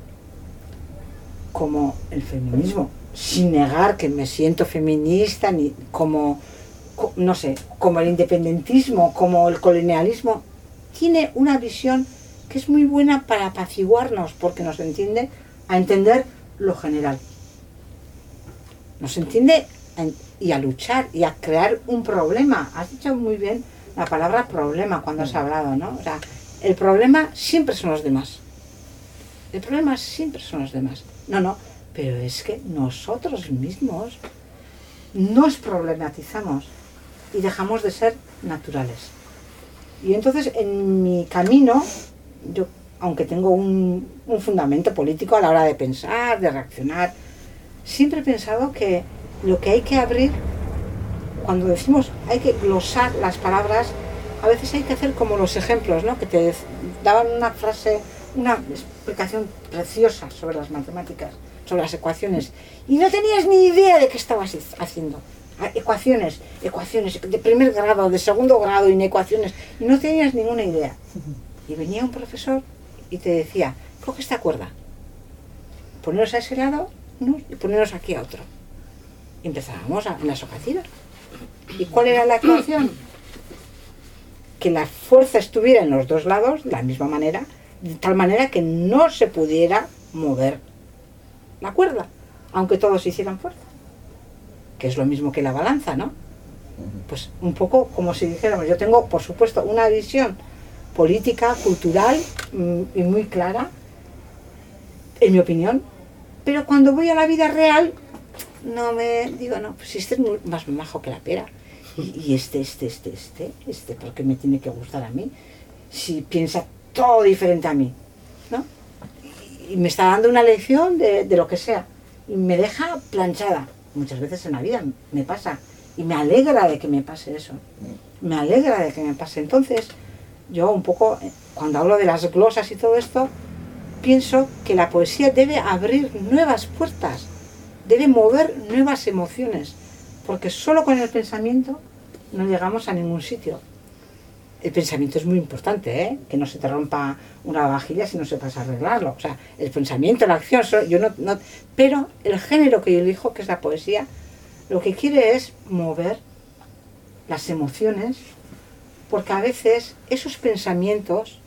como el feminismo, sin negar que me siento feminista, ni como, no sé, como el independentismo, como el colonialismo, tiene una visión que es muy buena para apaciguarnos, porque nos entiende a entender lo general. Nos entiende a, y a luchar y a crear un problema. Has dicho muy bien la palabra problema cuando has hablado, ¿no? O sea, el problema siempre son los demás. El problema siempre son los demás. No, no, pero es que nosotros mismos nos problematizamos y dejamos de ser naturales. Y entonces en mi camino, yo, aunque tengo un, un fundamento político a la hora de pensar, de reaccionar, siempre he pensado que lo que hay que abrir, cuando decimos hay que glosar las palabras, a veces hay que hacer como los ejemplos, ¿no? Que te daban una frase, una explicación preciosa sobre las matemáticas, sobre las ecuaciones, y no tenías ni idea de qué estabas haciendo. Ecuaciones, ecuaciones de primer grado, de segundo grado, y ecuaciones, y no tenías ninguna idea. Y venía un profesor y te decía, coge esta cuerda, poneros a ese lado, ¿no? Y poneros aquí a otro. Y empezábamos a, en la socatira. ¿Y cuál era la ecuación? Que la fuerza estuviera en los dos lados de la misma manera, de tal manera que no se pudiera mover la cuerda, aunque todos hicieran fuerza, que es lo mismo que la balanza, ¿no? Pues un poco como si dijéramos, yo tengo por supuesto una visión política, cultural y muy clara, en mi opinión, pero cuando voy a la vida real no me digo, no, pues este es más majo que la pera. Y este, este, este, este, este, ¿por qué me tiene que gustar a mí? Si piensa todo diferente a mí, ¿no? Y me está dando una lección de, de lo que sea. Y me deja planchada. Muchas veces en la vida me pasa. Y me alegra de que me pase eso. Me alegra de que me pase. Entonces, yo un poco, cuando hablo de las glosas y todo esto, pienso que la poesía debe abrir nuevas puertas. Debe mover nuevas emociones. Porque solo con el pensamiento no llegamos a ningún sitio. El pensamiento es muy importante, ¿eh? Que no se te rompa una vajilla si no sepas arreglarlo. O sea, el pensamiento, la acción, yo no, no, pero el género que yo elijo, que es la poesía, lo que quiere es mover las emociones, porque a veces esos pensamientos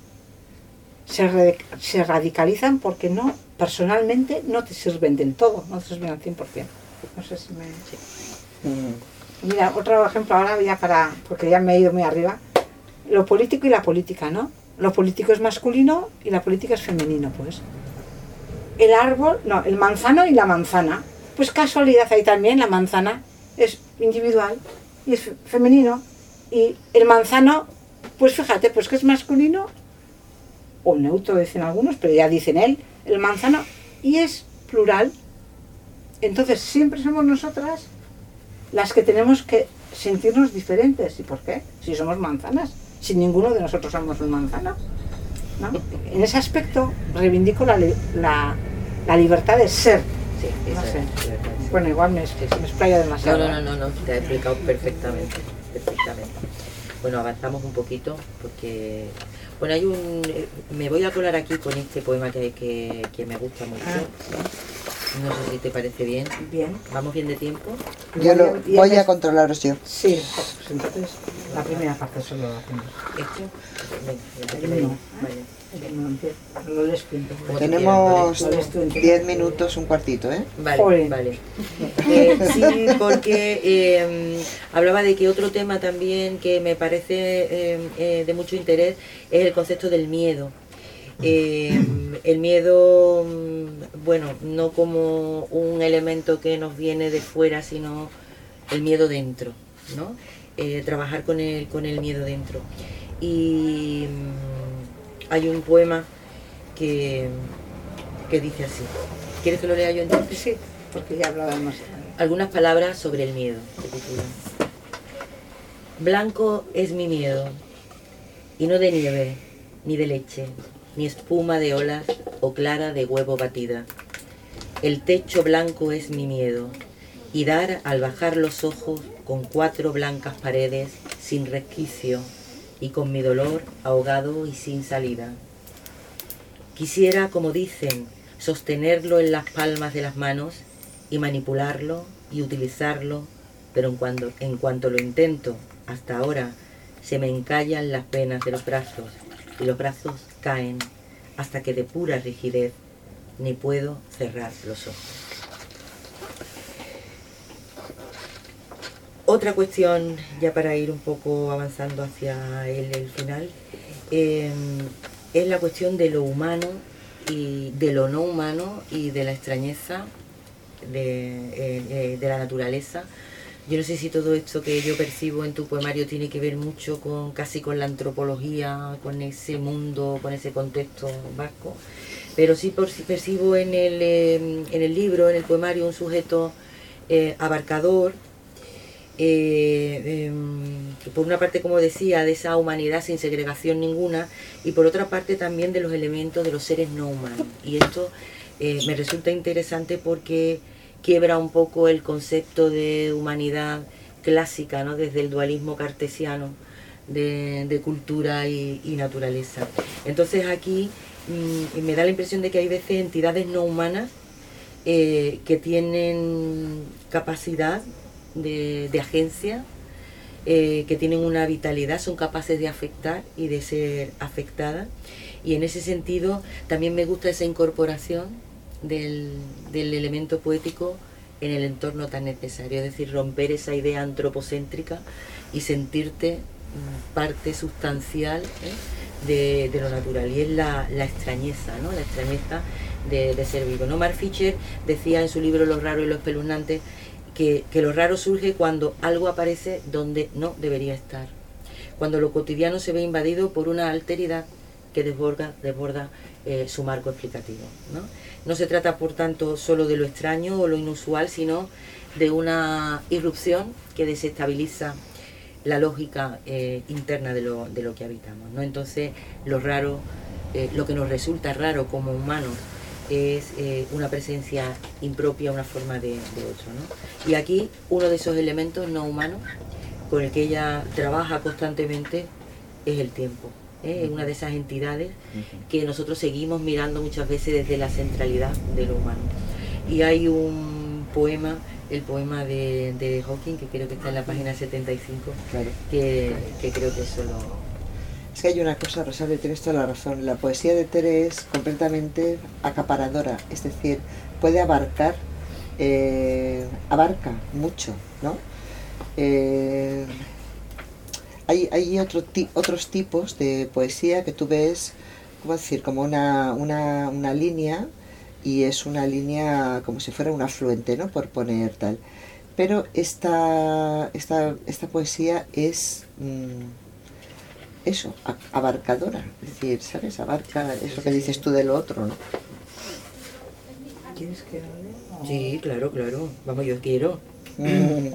se, se radicalizan porque no, personalmente no te sirven del todo, no te sirven al cien por ciento. No sé si me... Sí. Mm. Mira, otro ejemplo ahora ya para... porque ya me he ido muy arriba. Lo político y la política, ¿no? Lo político es masculino y la política es femenino, pues. El árbol, no, el manzano y la manzana. Pues casualidad, ahí también la manzana es individual y es femenino. Y el manzano, pues fíjate, pues que es masculino o neutro dicen algunos, pero ya dicen él, el manzano, y es plural. Entonces siempre somos nosotras las que tenemos que sentirnos diferentes. ¿Y por qué? Si somos manzanas, si ninguno de nosotros somos un manzano, ¿no? En ese aspecto reivindico la, la, la libertad de ser. Sí, No eso sé. es. Bueno, igual me, me explayo demasiado. No, no, no, no, no, te ha explicado perfectamente, perfectamente. Bueno, avanzamos un poquito porque... Bueno, hay un... Me voy a colar aquí con este poema que, que, que me gusta mucho. Ah. No sé si te parece bien. Bien. ¿Vamos bien de tiempo? Yo lo, voy a controlaros yo. Sí, pues entonces la primera parte solo la hacemos. ¿Hecho? Venga, ya te El lo digo. uno. Vale. Lo lees tú entonces. Como Tenemos Lo lees tú entonces. diez minutos, un cuartito, ¿eh? Vale, Joder. vale. Eh, sí, porque eh, hablaba de que otro tema también que me parece eh, eh, de mucho interés es el concepto del miedo. Eh, el miedo, bueno, no como un elemento que nos viene de fuera, sino el miedo dentro, ¿no? Eh, trabajar con el, con el miedo dentro. Y hay un poema que, que dice así. ¿Quieres que lo lea yo entonces? Sí, porque ya hablábamos. Algunas palabras sobre el miedo. Se titula. Blanco es mi miedo, y no de nieve, ni de leche, ni espuma de olas o clara de huevo batida. El techo blanco es mi miedo, y dar al bajar los ojos con cuatro blancas paredes sin resquicio, y con mi dolor ahogado y sin salida. Quisiera, como dicen, sostenerlo en las palmas de las manos y manipularlo y utilizarlo, pero en cuanto, en cuanto lo intento, hasta ahora, se me encallan las venas de los brazos y los brazos caen hasta que de pura rigidez ni puedo cerrar los ojos. Otra cuestión, ya para ir un poco avanzando hacia el, el final, eh, es la cuestión de lo humano y de lo no humano y de la extrañeza de, eh, eh, de la naturaleza. Yo no sé si todo esto que yo percibo en tu poemario tiene que ver mucho con casi con la antropología, con ese mundo, con ese contexto vasco, pero sí percibo en el, eh, en el libro, en el poemario, un sujeto eh, abarcador, eh, eh, que por una parte, como decía, de esa humanidad sin segregación ninguna, y por otra parte también de los elementos de los seres no humanos. Y esto eh, me resulta interesante porque quiebra un poco el concepto de humanidad clásica, ¿no? Desde el dualismo cartesiano de, de cultura y, y naturaleza. Entonces aquí mmm, me da la impresión de que hay veces entidades no humanas eh, que tienen capacidad de, de agencia, eh, que tienen una vitalidad, son capaces de afectar y de ser afectadas, y en ese sentido también me gusta esa incorporación del, del elemento poético en el entorno tan necesario, es decir, romper esa idea antropocéntrica y sentirte mm, parte sustancial ¿eh? de, de lo natural, y es la, la extrañeza, ¿no? La extrañeza de, de ser vivo, ¿no? Mark Fisher decía en su libro Lo raro y lo espeluznante que, que lo raro surge cuando algo aparece donde no debería estar, cuando lo cotidiano se ve invadido por una alteridad que desborda, desborda eh, su marco explicativo, ¿no? No se trata, por tanto, solo de lo extraño o lo inusual, sino de una irrupción que desestabiliza la lógica eh, interna de lo, de lo que habitamos, ¿no? Entonces, lo raro, eh, lo que nos resulta raro como humanos es eh, una presencia impropia, una forma de, de otro, ¿no? Y aquí, uno de esos elementos no humanos con el que ella trabaja constantemente es el tiempo. ¿eh? Es una de esas entidades que nosotros seguimos mirando muchas veces desde la centralidad de lo humano. Y hay un poema, el poema de, de Hawking, que creo que está en la página setenta y cinco, claro. que, que creo que eso lo... Es que hay una cosa, Rosario, tienes toda la razón. La poesía de Tere es completamente acaparadora, es decir, puede abarcar eh, abarca mucho, ¿no? Eh, hay hay otro ti, otros tipos de poesía que tú ves, ¿cómo decir? Como una, una, una línea, y es una línea como si fuera un afluente, ¿no? Por poner tal. Pero esta, esta, esta poesía es mmm, eso, abarcadora, es decir, ¿sabes? Abarca eso que dices tú de lo otro, ¿no? ¿Quieres que lo lea? Sí, claro, claro. Vamos, yo quiero. Mm.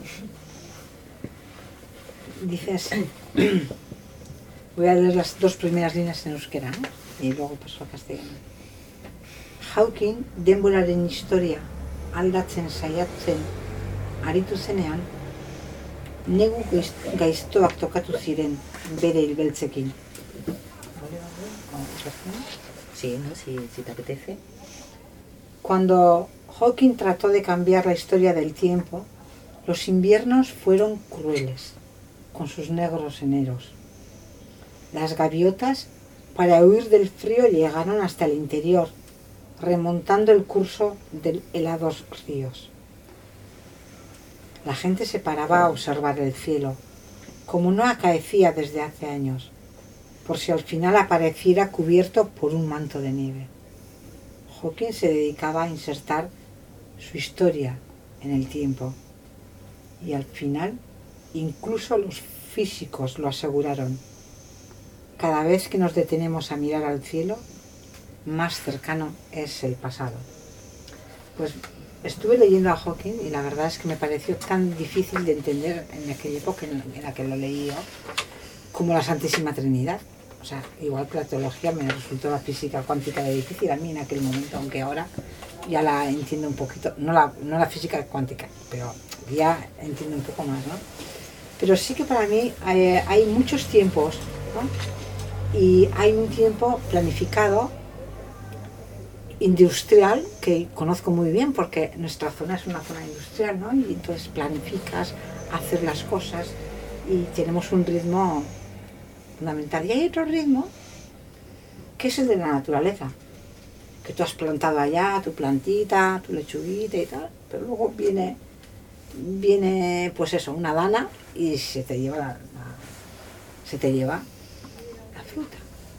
Dice así. Voy a leer las dos primeras líneas en euskera, ¿no? Y luego paso a castellano. Hawking denboraren historia aldatzen saiatzen aritu zenean, negu gaiztoak tokatu ziren bere hilbeltzekin. Sí, ¿no? Si, si te apetece. Cuando Hawking trató de cambiar la historia del tiempo, los inviernos fueron crueles, con sus negros eneros. Las gaviotas, para huir del frío, llegaron hasta el interior, remontando el curso de helados ríos. La gente se paraba a observar el cielo, como no acaecía desde hace años, por si al final apareciera cubierto por un manto de nieve. Hawking se dedicaba a insertar su historia en el tiempo, y al final incluso los físicos lo aseguraron. Cada vez que nos detenemos a mirar al cielo, más cercano es el pasado. Pues estuve leyendo a Hawking y la verdad es que me pareció tan difícil de entender en aquella época en la que lo leí yo, como la Santísima Trinidad. O sea, igual que la teología me resultó la física cuántica de difícil a mí en aquel momento, aunque ahora ya la entiendo un poquito, no la, no la física cuántica, pero ya entiendo un poco más, ¿no? Pero sí que para mí hay, hay muchos tiempos, ¿no? Y hay un tiempo planificado, industrial, que conozco muy bien porque nuestra zona es una zona industrial, ¿no? Y entonces planificas hacer las cosas y tenemos un ritmo fundamental. Y hay otro ritmo que es el de la naturaleza, que tú has plantado allá tu plantita, tu lechuguita y tal, pero luego viene, viene pues eso, una dana y se te lleva la, la, se te lleva la fruta.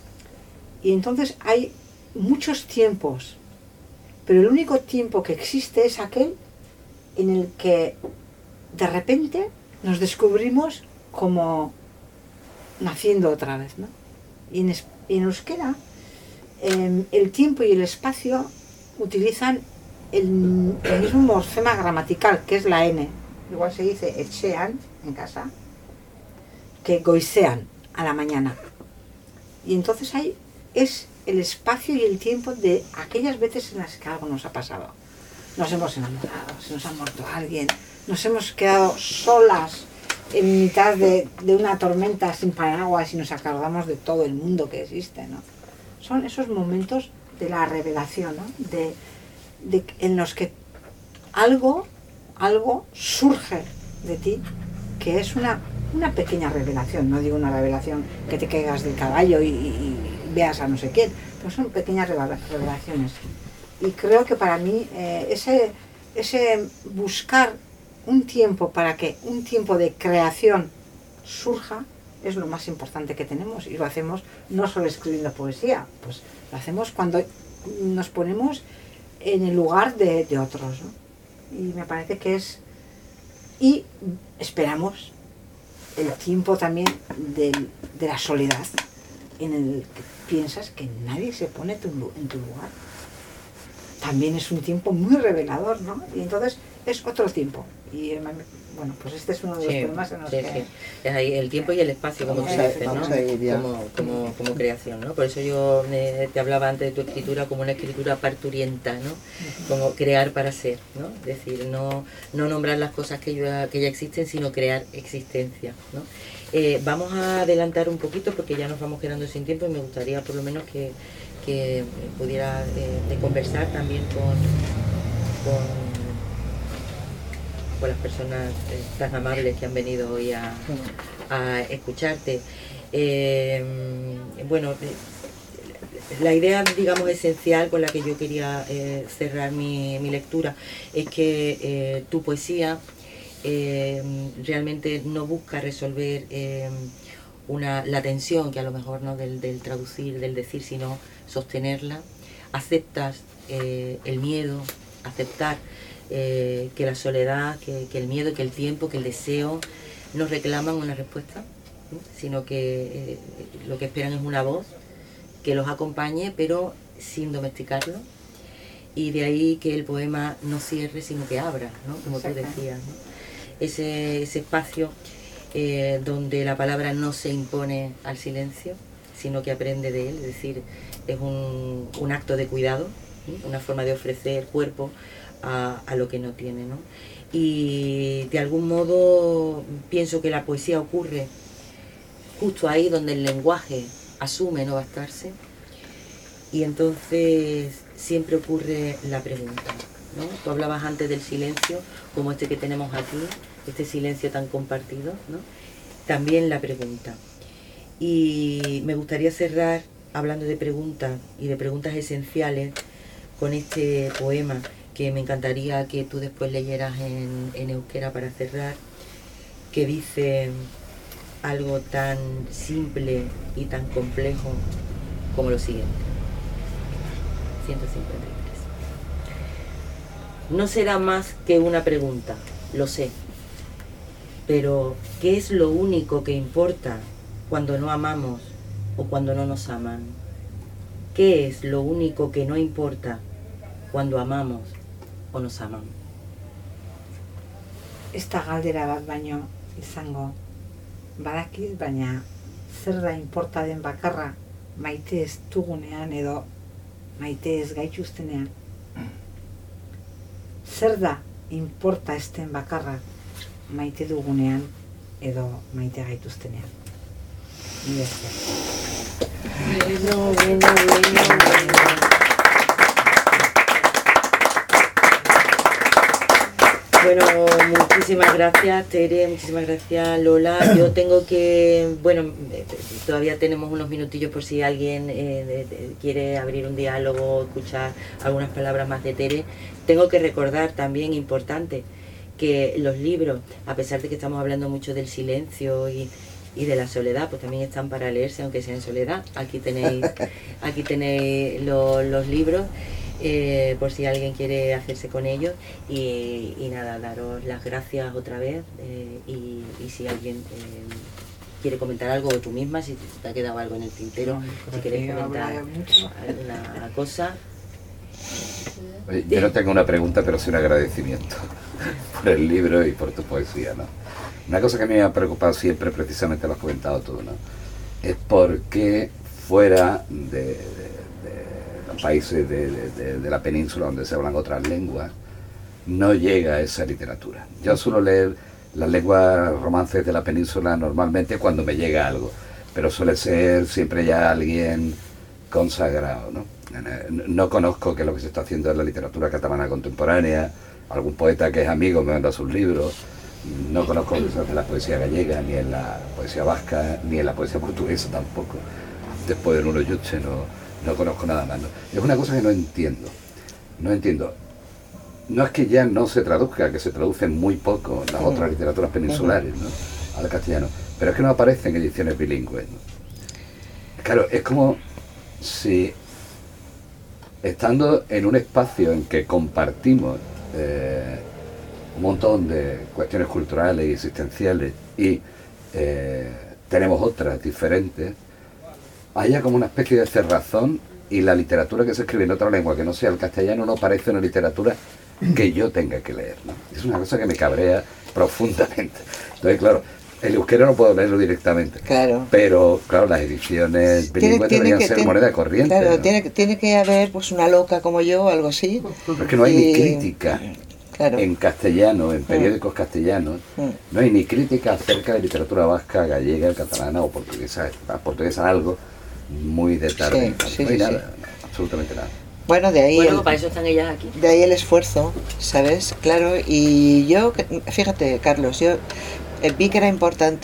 Y entonces hay muchos tiempos, pero el único tiempo que existe es aquel en el que de repente nos descubrimos como naciendo otra vez, ¿no? Y en, en euskera eh, el tiempo y el espacio utilizan el, el mismo morfema gramatical, que es la N. Igual se dice etxean en casa que goizean a la mañana. Y entonces hay es el espacio y el tiempo de aquellas veces en las que algo nos ha pasado. Nos hemos enamorado, se nos ha muerto alguien, nos hemos quedado solas en mitad de, de una tormenta sin paraguas y nos acordamos de todo el mundo que existe, ¿no? Son esos momentos de la revelación, ¿no? De, de, en los que algo, algo surge de ti, que es una, una pequeña revelación. No digo una revelación que te caigas del caballo y, y veas a no sé quién, pero son pequeñas revelaciones. Y creo que para mí eh, ese, ese buscar un tiempo para que un tiempo de creación surja es lo más importante que tenemos, y lo hacemos no solo escribiendo poesía, pues lo hacemos cuando nos ponemos en el lugar de, de otros, ¿no? Y me parece que es, y esperamos el tiempo también de, de la soledad, en el que piensas que nadie se pone tu, en tu lugar. También es un tiempo muy revelador, ¿no? Y entonces es otro tiempo. Y bueno, pues este es uno de los sí, temas en los sí, que... Sí. Es ahí el tiempo y el espacio, como tú dices, ¿no? Como, como, como creación, ¿no? Por eso yo eh, te hablaba antes de tu escritura como una escritura parturienta, ¿no? Como crear para ser, ¿no? Es decir, no, no nombrar las cosas que ya, que ya existen, sino crear existencia, ¿no? Eh, vamos a adelantar un poquito porque ya nos vamos quedando sin tiempo y me gustaría por lo menos que, que pudiera eh, de conversar también con... con con las personas eh, tan amables que han venido hoy a, a escucharte. Eh, bueno, la idea, digamos, esencial con la que yo quería eh, cerrar mi, mi lectura es que eh, tu poesía eh, realmente no busca resolver eh, una, la tensión que a lo mejor no del, del traducir, del decir, sino sostenerla. Aceptas eh, el miedo, aceptar eh, que la soledad, que, que el miedo, que el tiempo, que el deseo no reclaman una respuesta, ¿no? Sino que eh, lo que esperan es una voz que los acompañe, pero sin domesticarlo. Y de ahí que el poema no cierre, sino que abra, ¿no? Como tú decías, ¿no? Ese, ese espacio eh, donde la palabra no se impone al silencio, sino que aprende de él, es decir, es un, un acto de cuidado, ¿sí? Una forma de ofrecer cuerpo a, a lo que no tiene, ¿no? Y de algún modo pienso que la poesía ocurre justo ahí donde el lenguaje asume no bastarse, y entonces siempre ocurre la pregunta, ¿no? Tú hablabas antes del silencio, como este que tenemos aquí, este silencio tan compartido, ¿no? También la pregunta. Y me gustaría cerrar hablando de preguntas y de preguntas esenciales con este poema que me encantaría que tú después leyeras en, en euskera para cerrar, que dice algo tan simple y tan complejo como lo siguiente. ciento cincuenta y tres. No será más que una pregunta, lo sé, pero ¿qué es lo único que importa cuando no amamos o cuando no nos aman? ¿Qué es lo único que no importa cuando amamos o nos aman? Esta galdera bat baino izango, badakit, baina zer da inporta den bakarra maite ez dugunean edo maite ez gaituztenean? Zer da inporta ez den bakarra maite dugunean edo maite gaituztenean? Mila esker. Bueno, bueno, bueno, bueno. Bueno, muchísimas gracias Tere, muchísimas gracias Lola. Yo tengo que, bueno, todavía tenemos unos minutillos por si alguien eh, de, de, quiere abrir un diálogo, escuchar algunas palabras más de Tere. Tengo que recordar también, importante, que los libros, a pesar de que estamos hablando mucho del silencio y, y de la soledad, pues también están para leerse aunque sea en soledad. Aquí tenéis, aquí tenéis lo, los libros. Eh, por si alguien quiere hacerse con ellos, y, y nada, daros las gracias otra vez, eh, y, y si alguien eh, quiere comentar algo, o tú misma, si te ha quedado algo en el tintero, no, si queréis comentar alguna cosa. Oye, yo no tengo una pregunta, pero sí un agradecimiento por el libro y por tu poesía, ¿no? Una cosa que a mí me ha preocupado siempre, precisamente lo has comentado tú, ¿no? Es por qué fuera de, de países de, de, de la península donde se hablan otras lenguas, no llega a esa literatura. Yo suelo leer las lenguas romances de la península normalmente cuando me llega algo, pero suele ser siempre ya alguien consagrado, ¿no? No conozco qué es lo que se está haciendo en la literatura catalana contemporánea, algún poeta que es amigo me manda sus libros, no conozco lo que se hace en la poesía gallega, ni en la poesía vasca, ni en la poesía portuguesa tampoco. Después del Nuno Yuche no... No conozco nada más, ¿no? Es una cosa que no entiendo, no entiendo. No es que ya no se traduzca, que se traducen muy poco las otras literaturas peninsulares, ¿no?, al castellano, pero es que no aparecen ediciones bilingües, ¿no? Claro, es como si, estando en un espacio en que compartimos eh, un montón de cuestiones culturales y existenciales y eh, tenemos otras diferentes, haya como una especie de cerrazón, y la literatura que se escribe en otra lengua que no sea el castellano no parece una literatura que yo tenga que leer, ¿no? Es una cosa que me cabrea profundamente. Entonces, claro, el euskera no puedo leerlo directamente, claro, pero claro, las ediciones bilingües deberían ser tiene, moneda corriente. Claro, ¿no? tiene, tiene que haber pues una loca como yo o algo así. Pero es que no hay y... ni crítica. Claro. En castellano, en periódicos mm. castellanos, mm. no hay ni crítica acerca de literatura vasca, gallega, catalana o portuguesa, portuguesa algo muy de tarde, sí, sí, no hay sí, nada, sí. No, absolutamente nada. Bueno, de ahí bueno, el, para eso están ellas aquí. De ahí el esfuerzo, ¿sabes? Claro, y yo, fíjate, Carlos, yo vi que era importante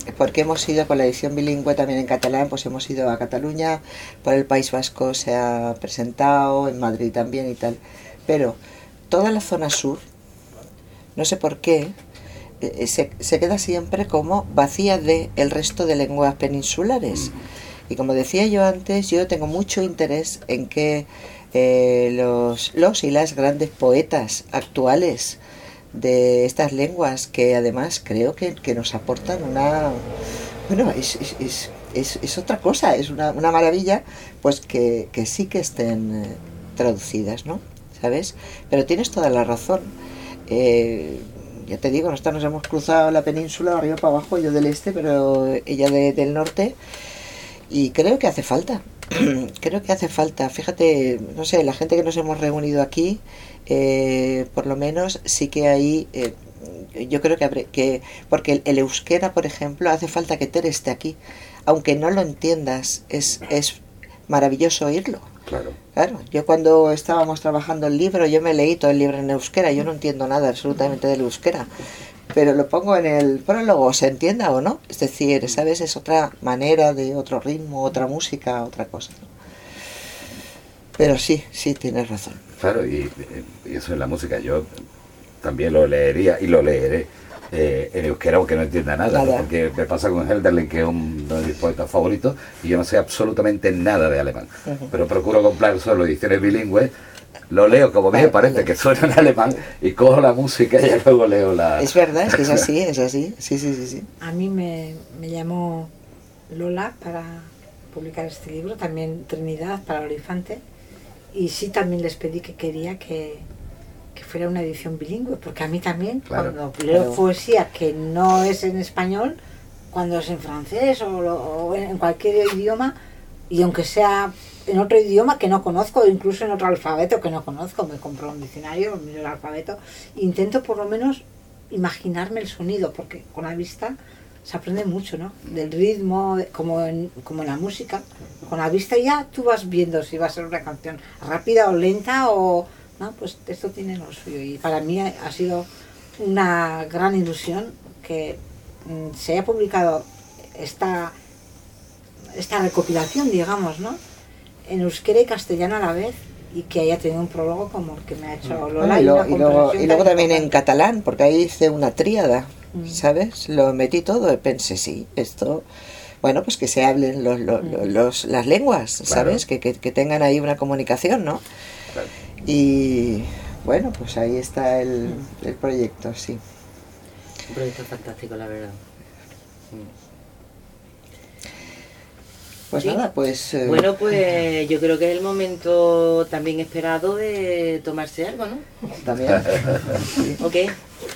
porque hemos ido con la edición bilingüe también en catalán, pues hemos ido a Cataluña, por el País Vasco se ha presentado, en Madrid también y tal. Pero toda la zona sur, no sé por qué, eh, se, se queda siempre como vacía de el resto de lenguas peninsulares. Y como decía yo antes, yo tengo mucho interés en que eh, los, los y las grandes poetas actuales de estas lenguas, que además creo que, que nos aportan una... Bueno, es, es, es, es, es otra cosa, es una, una maravilla, pues que, que sí que estén eh, traducidas, ¿no? ¿Sabes? Pero tienes toda la razón. Eh, ya te digo, nosotros nos hemos cruzado la península, arriba para abajo, yo del este, pero ella de, del norte, y creo que hace falta. Creo que hace falta. Fíjate, no sé, la gente que nos hemos reunido aquí, eh, por lo menos sí que hay... Eh, yo creo que, habré, que porque el, el euskera, por ejemplo, hace falta que Tere esté aquí. Aunque no lo entiendas, es, es maravilloso oírlo. Claro. Claro, yo cuando estábamos trabajando el libro, yo me leí todo el libro en euskera, yo no entiendo nada absolutamente del euskera, pero lo pongo en el prólogo, se entienda o no, es decir, ¿sabes? Es otra manera, de otro ritmo, otra música, otra cosa, ¿no? Pero sí, sí, tienes razón. Claro, y, y eso es la música, yo también lo leería y lo leeré eh, en euskera, aunque no entienda nada, Nada. ¿no? Porque me pasa con Hölderlin, que es uno de mis poetas favoritos, y yo no sé absolutamente nada de alemán, Ujú. pero procuro comprar solo ediciones bilingües, lo leo como me Vale, parece vale. que suena en alemán, y cojo la música y luego leo la... Es verdad, es que es así, es así, sí, sí, sí, sí. A mí me, me llamó Lola para publicar este libro, también Trinidad para Olifante, y sí también les pedí que quería que, que fuera una edición bilingüe, porque a mí también, Claro. cuando leo Claro. poesía que no es en español, cuando es en francés o, lo- o en cualquier idioma, y aunque sea en otro idioma que no conozco, o incluso en otro alfabeto que no conozco, me compro un diccionario, miro el alfabeto, intento por lo menos imaginarme el sonido, porque con la vista se aprende mucho, ¿no? Del ritmo, de- como en, como en la música. Con la vista ya tú vas viendo si va a ser una canción rápida o lenta o... No, pues esto tiene lo suyo. Y para mí ha, ha sido una gran ilusión que mm, se haya publicado esta, esta recopilación, digamos, ¿no? En euskera y castellano a la vez, y que haya tenido un prólogo como el que me ha hecho Lola. Bueno, y, y lo- una y luego, comprensión y luego tan también en importante. catalán, porque ahí hice una tríada, Mm. ¿sabes? Lo metí todo y pensé, sí, esto... Bueno, pues que se hablen los, los, los- los- las lenguas, ¿sabes? Que, que, que tengan ahí una comunicación, ¿no? Claro. Y bueno, pues ahí está el, el proyecto, sí. Un proyecto fantástico, la verdad. Pues Sí. nada, pues... eh, Bueno, pues yo creo que es el momento también esperado de tomarse algo, ¿no? también... sí. ¿O qué?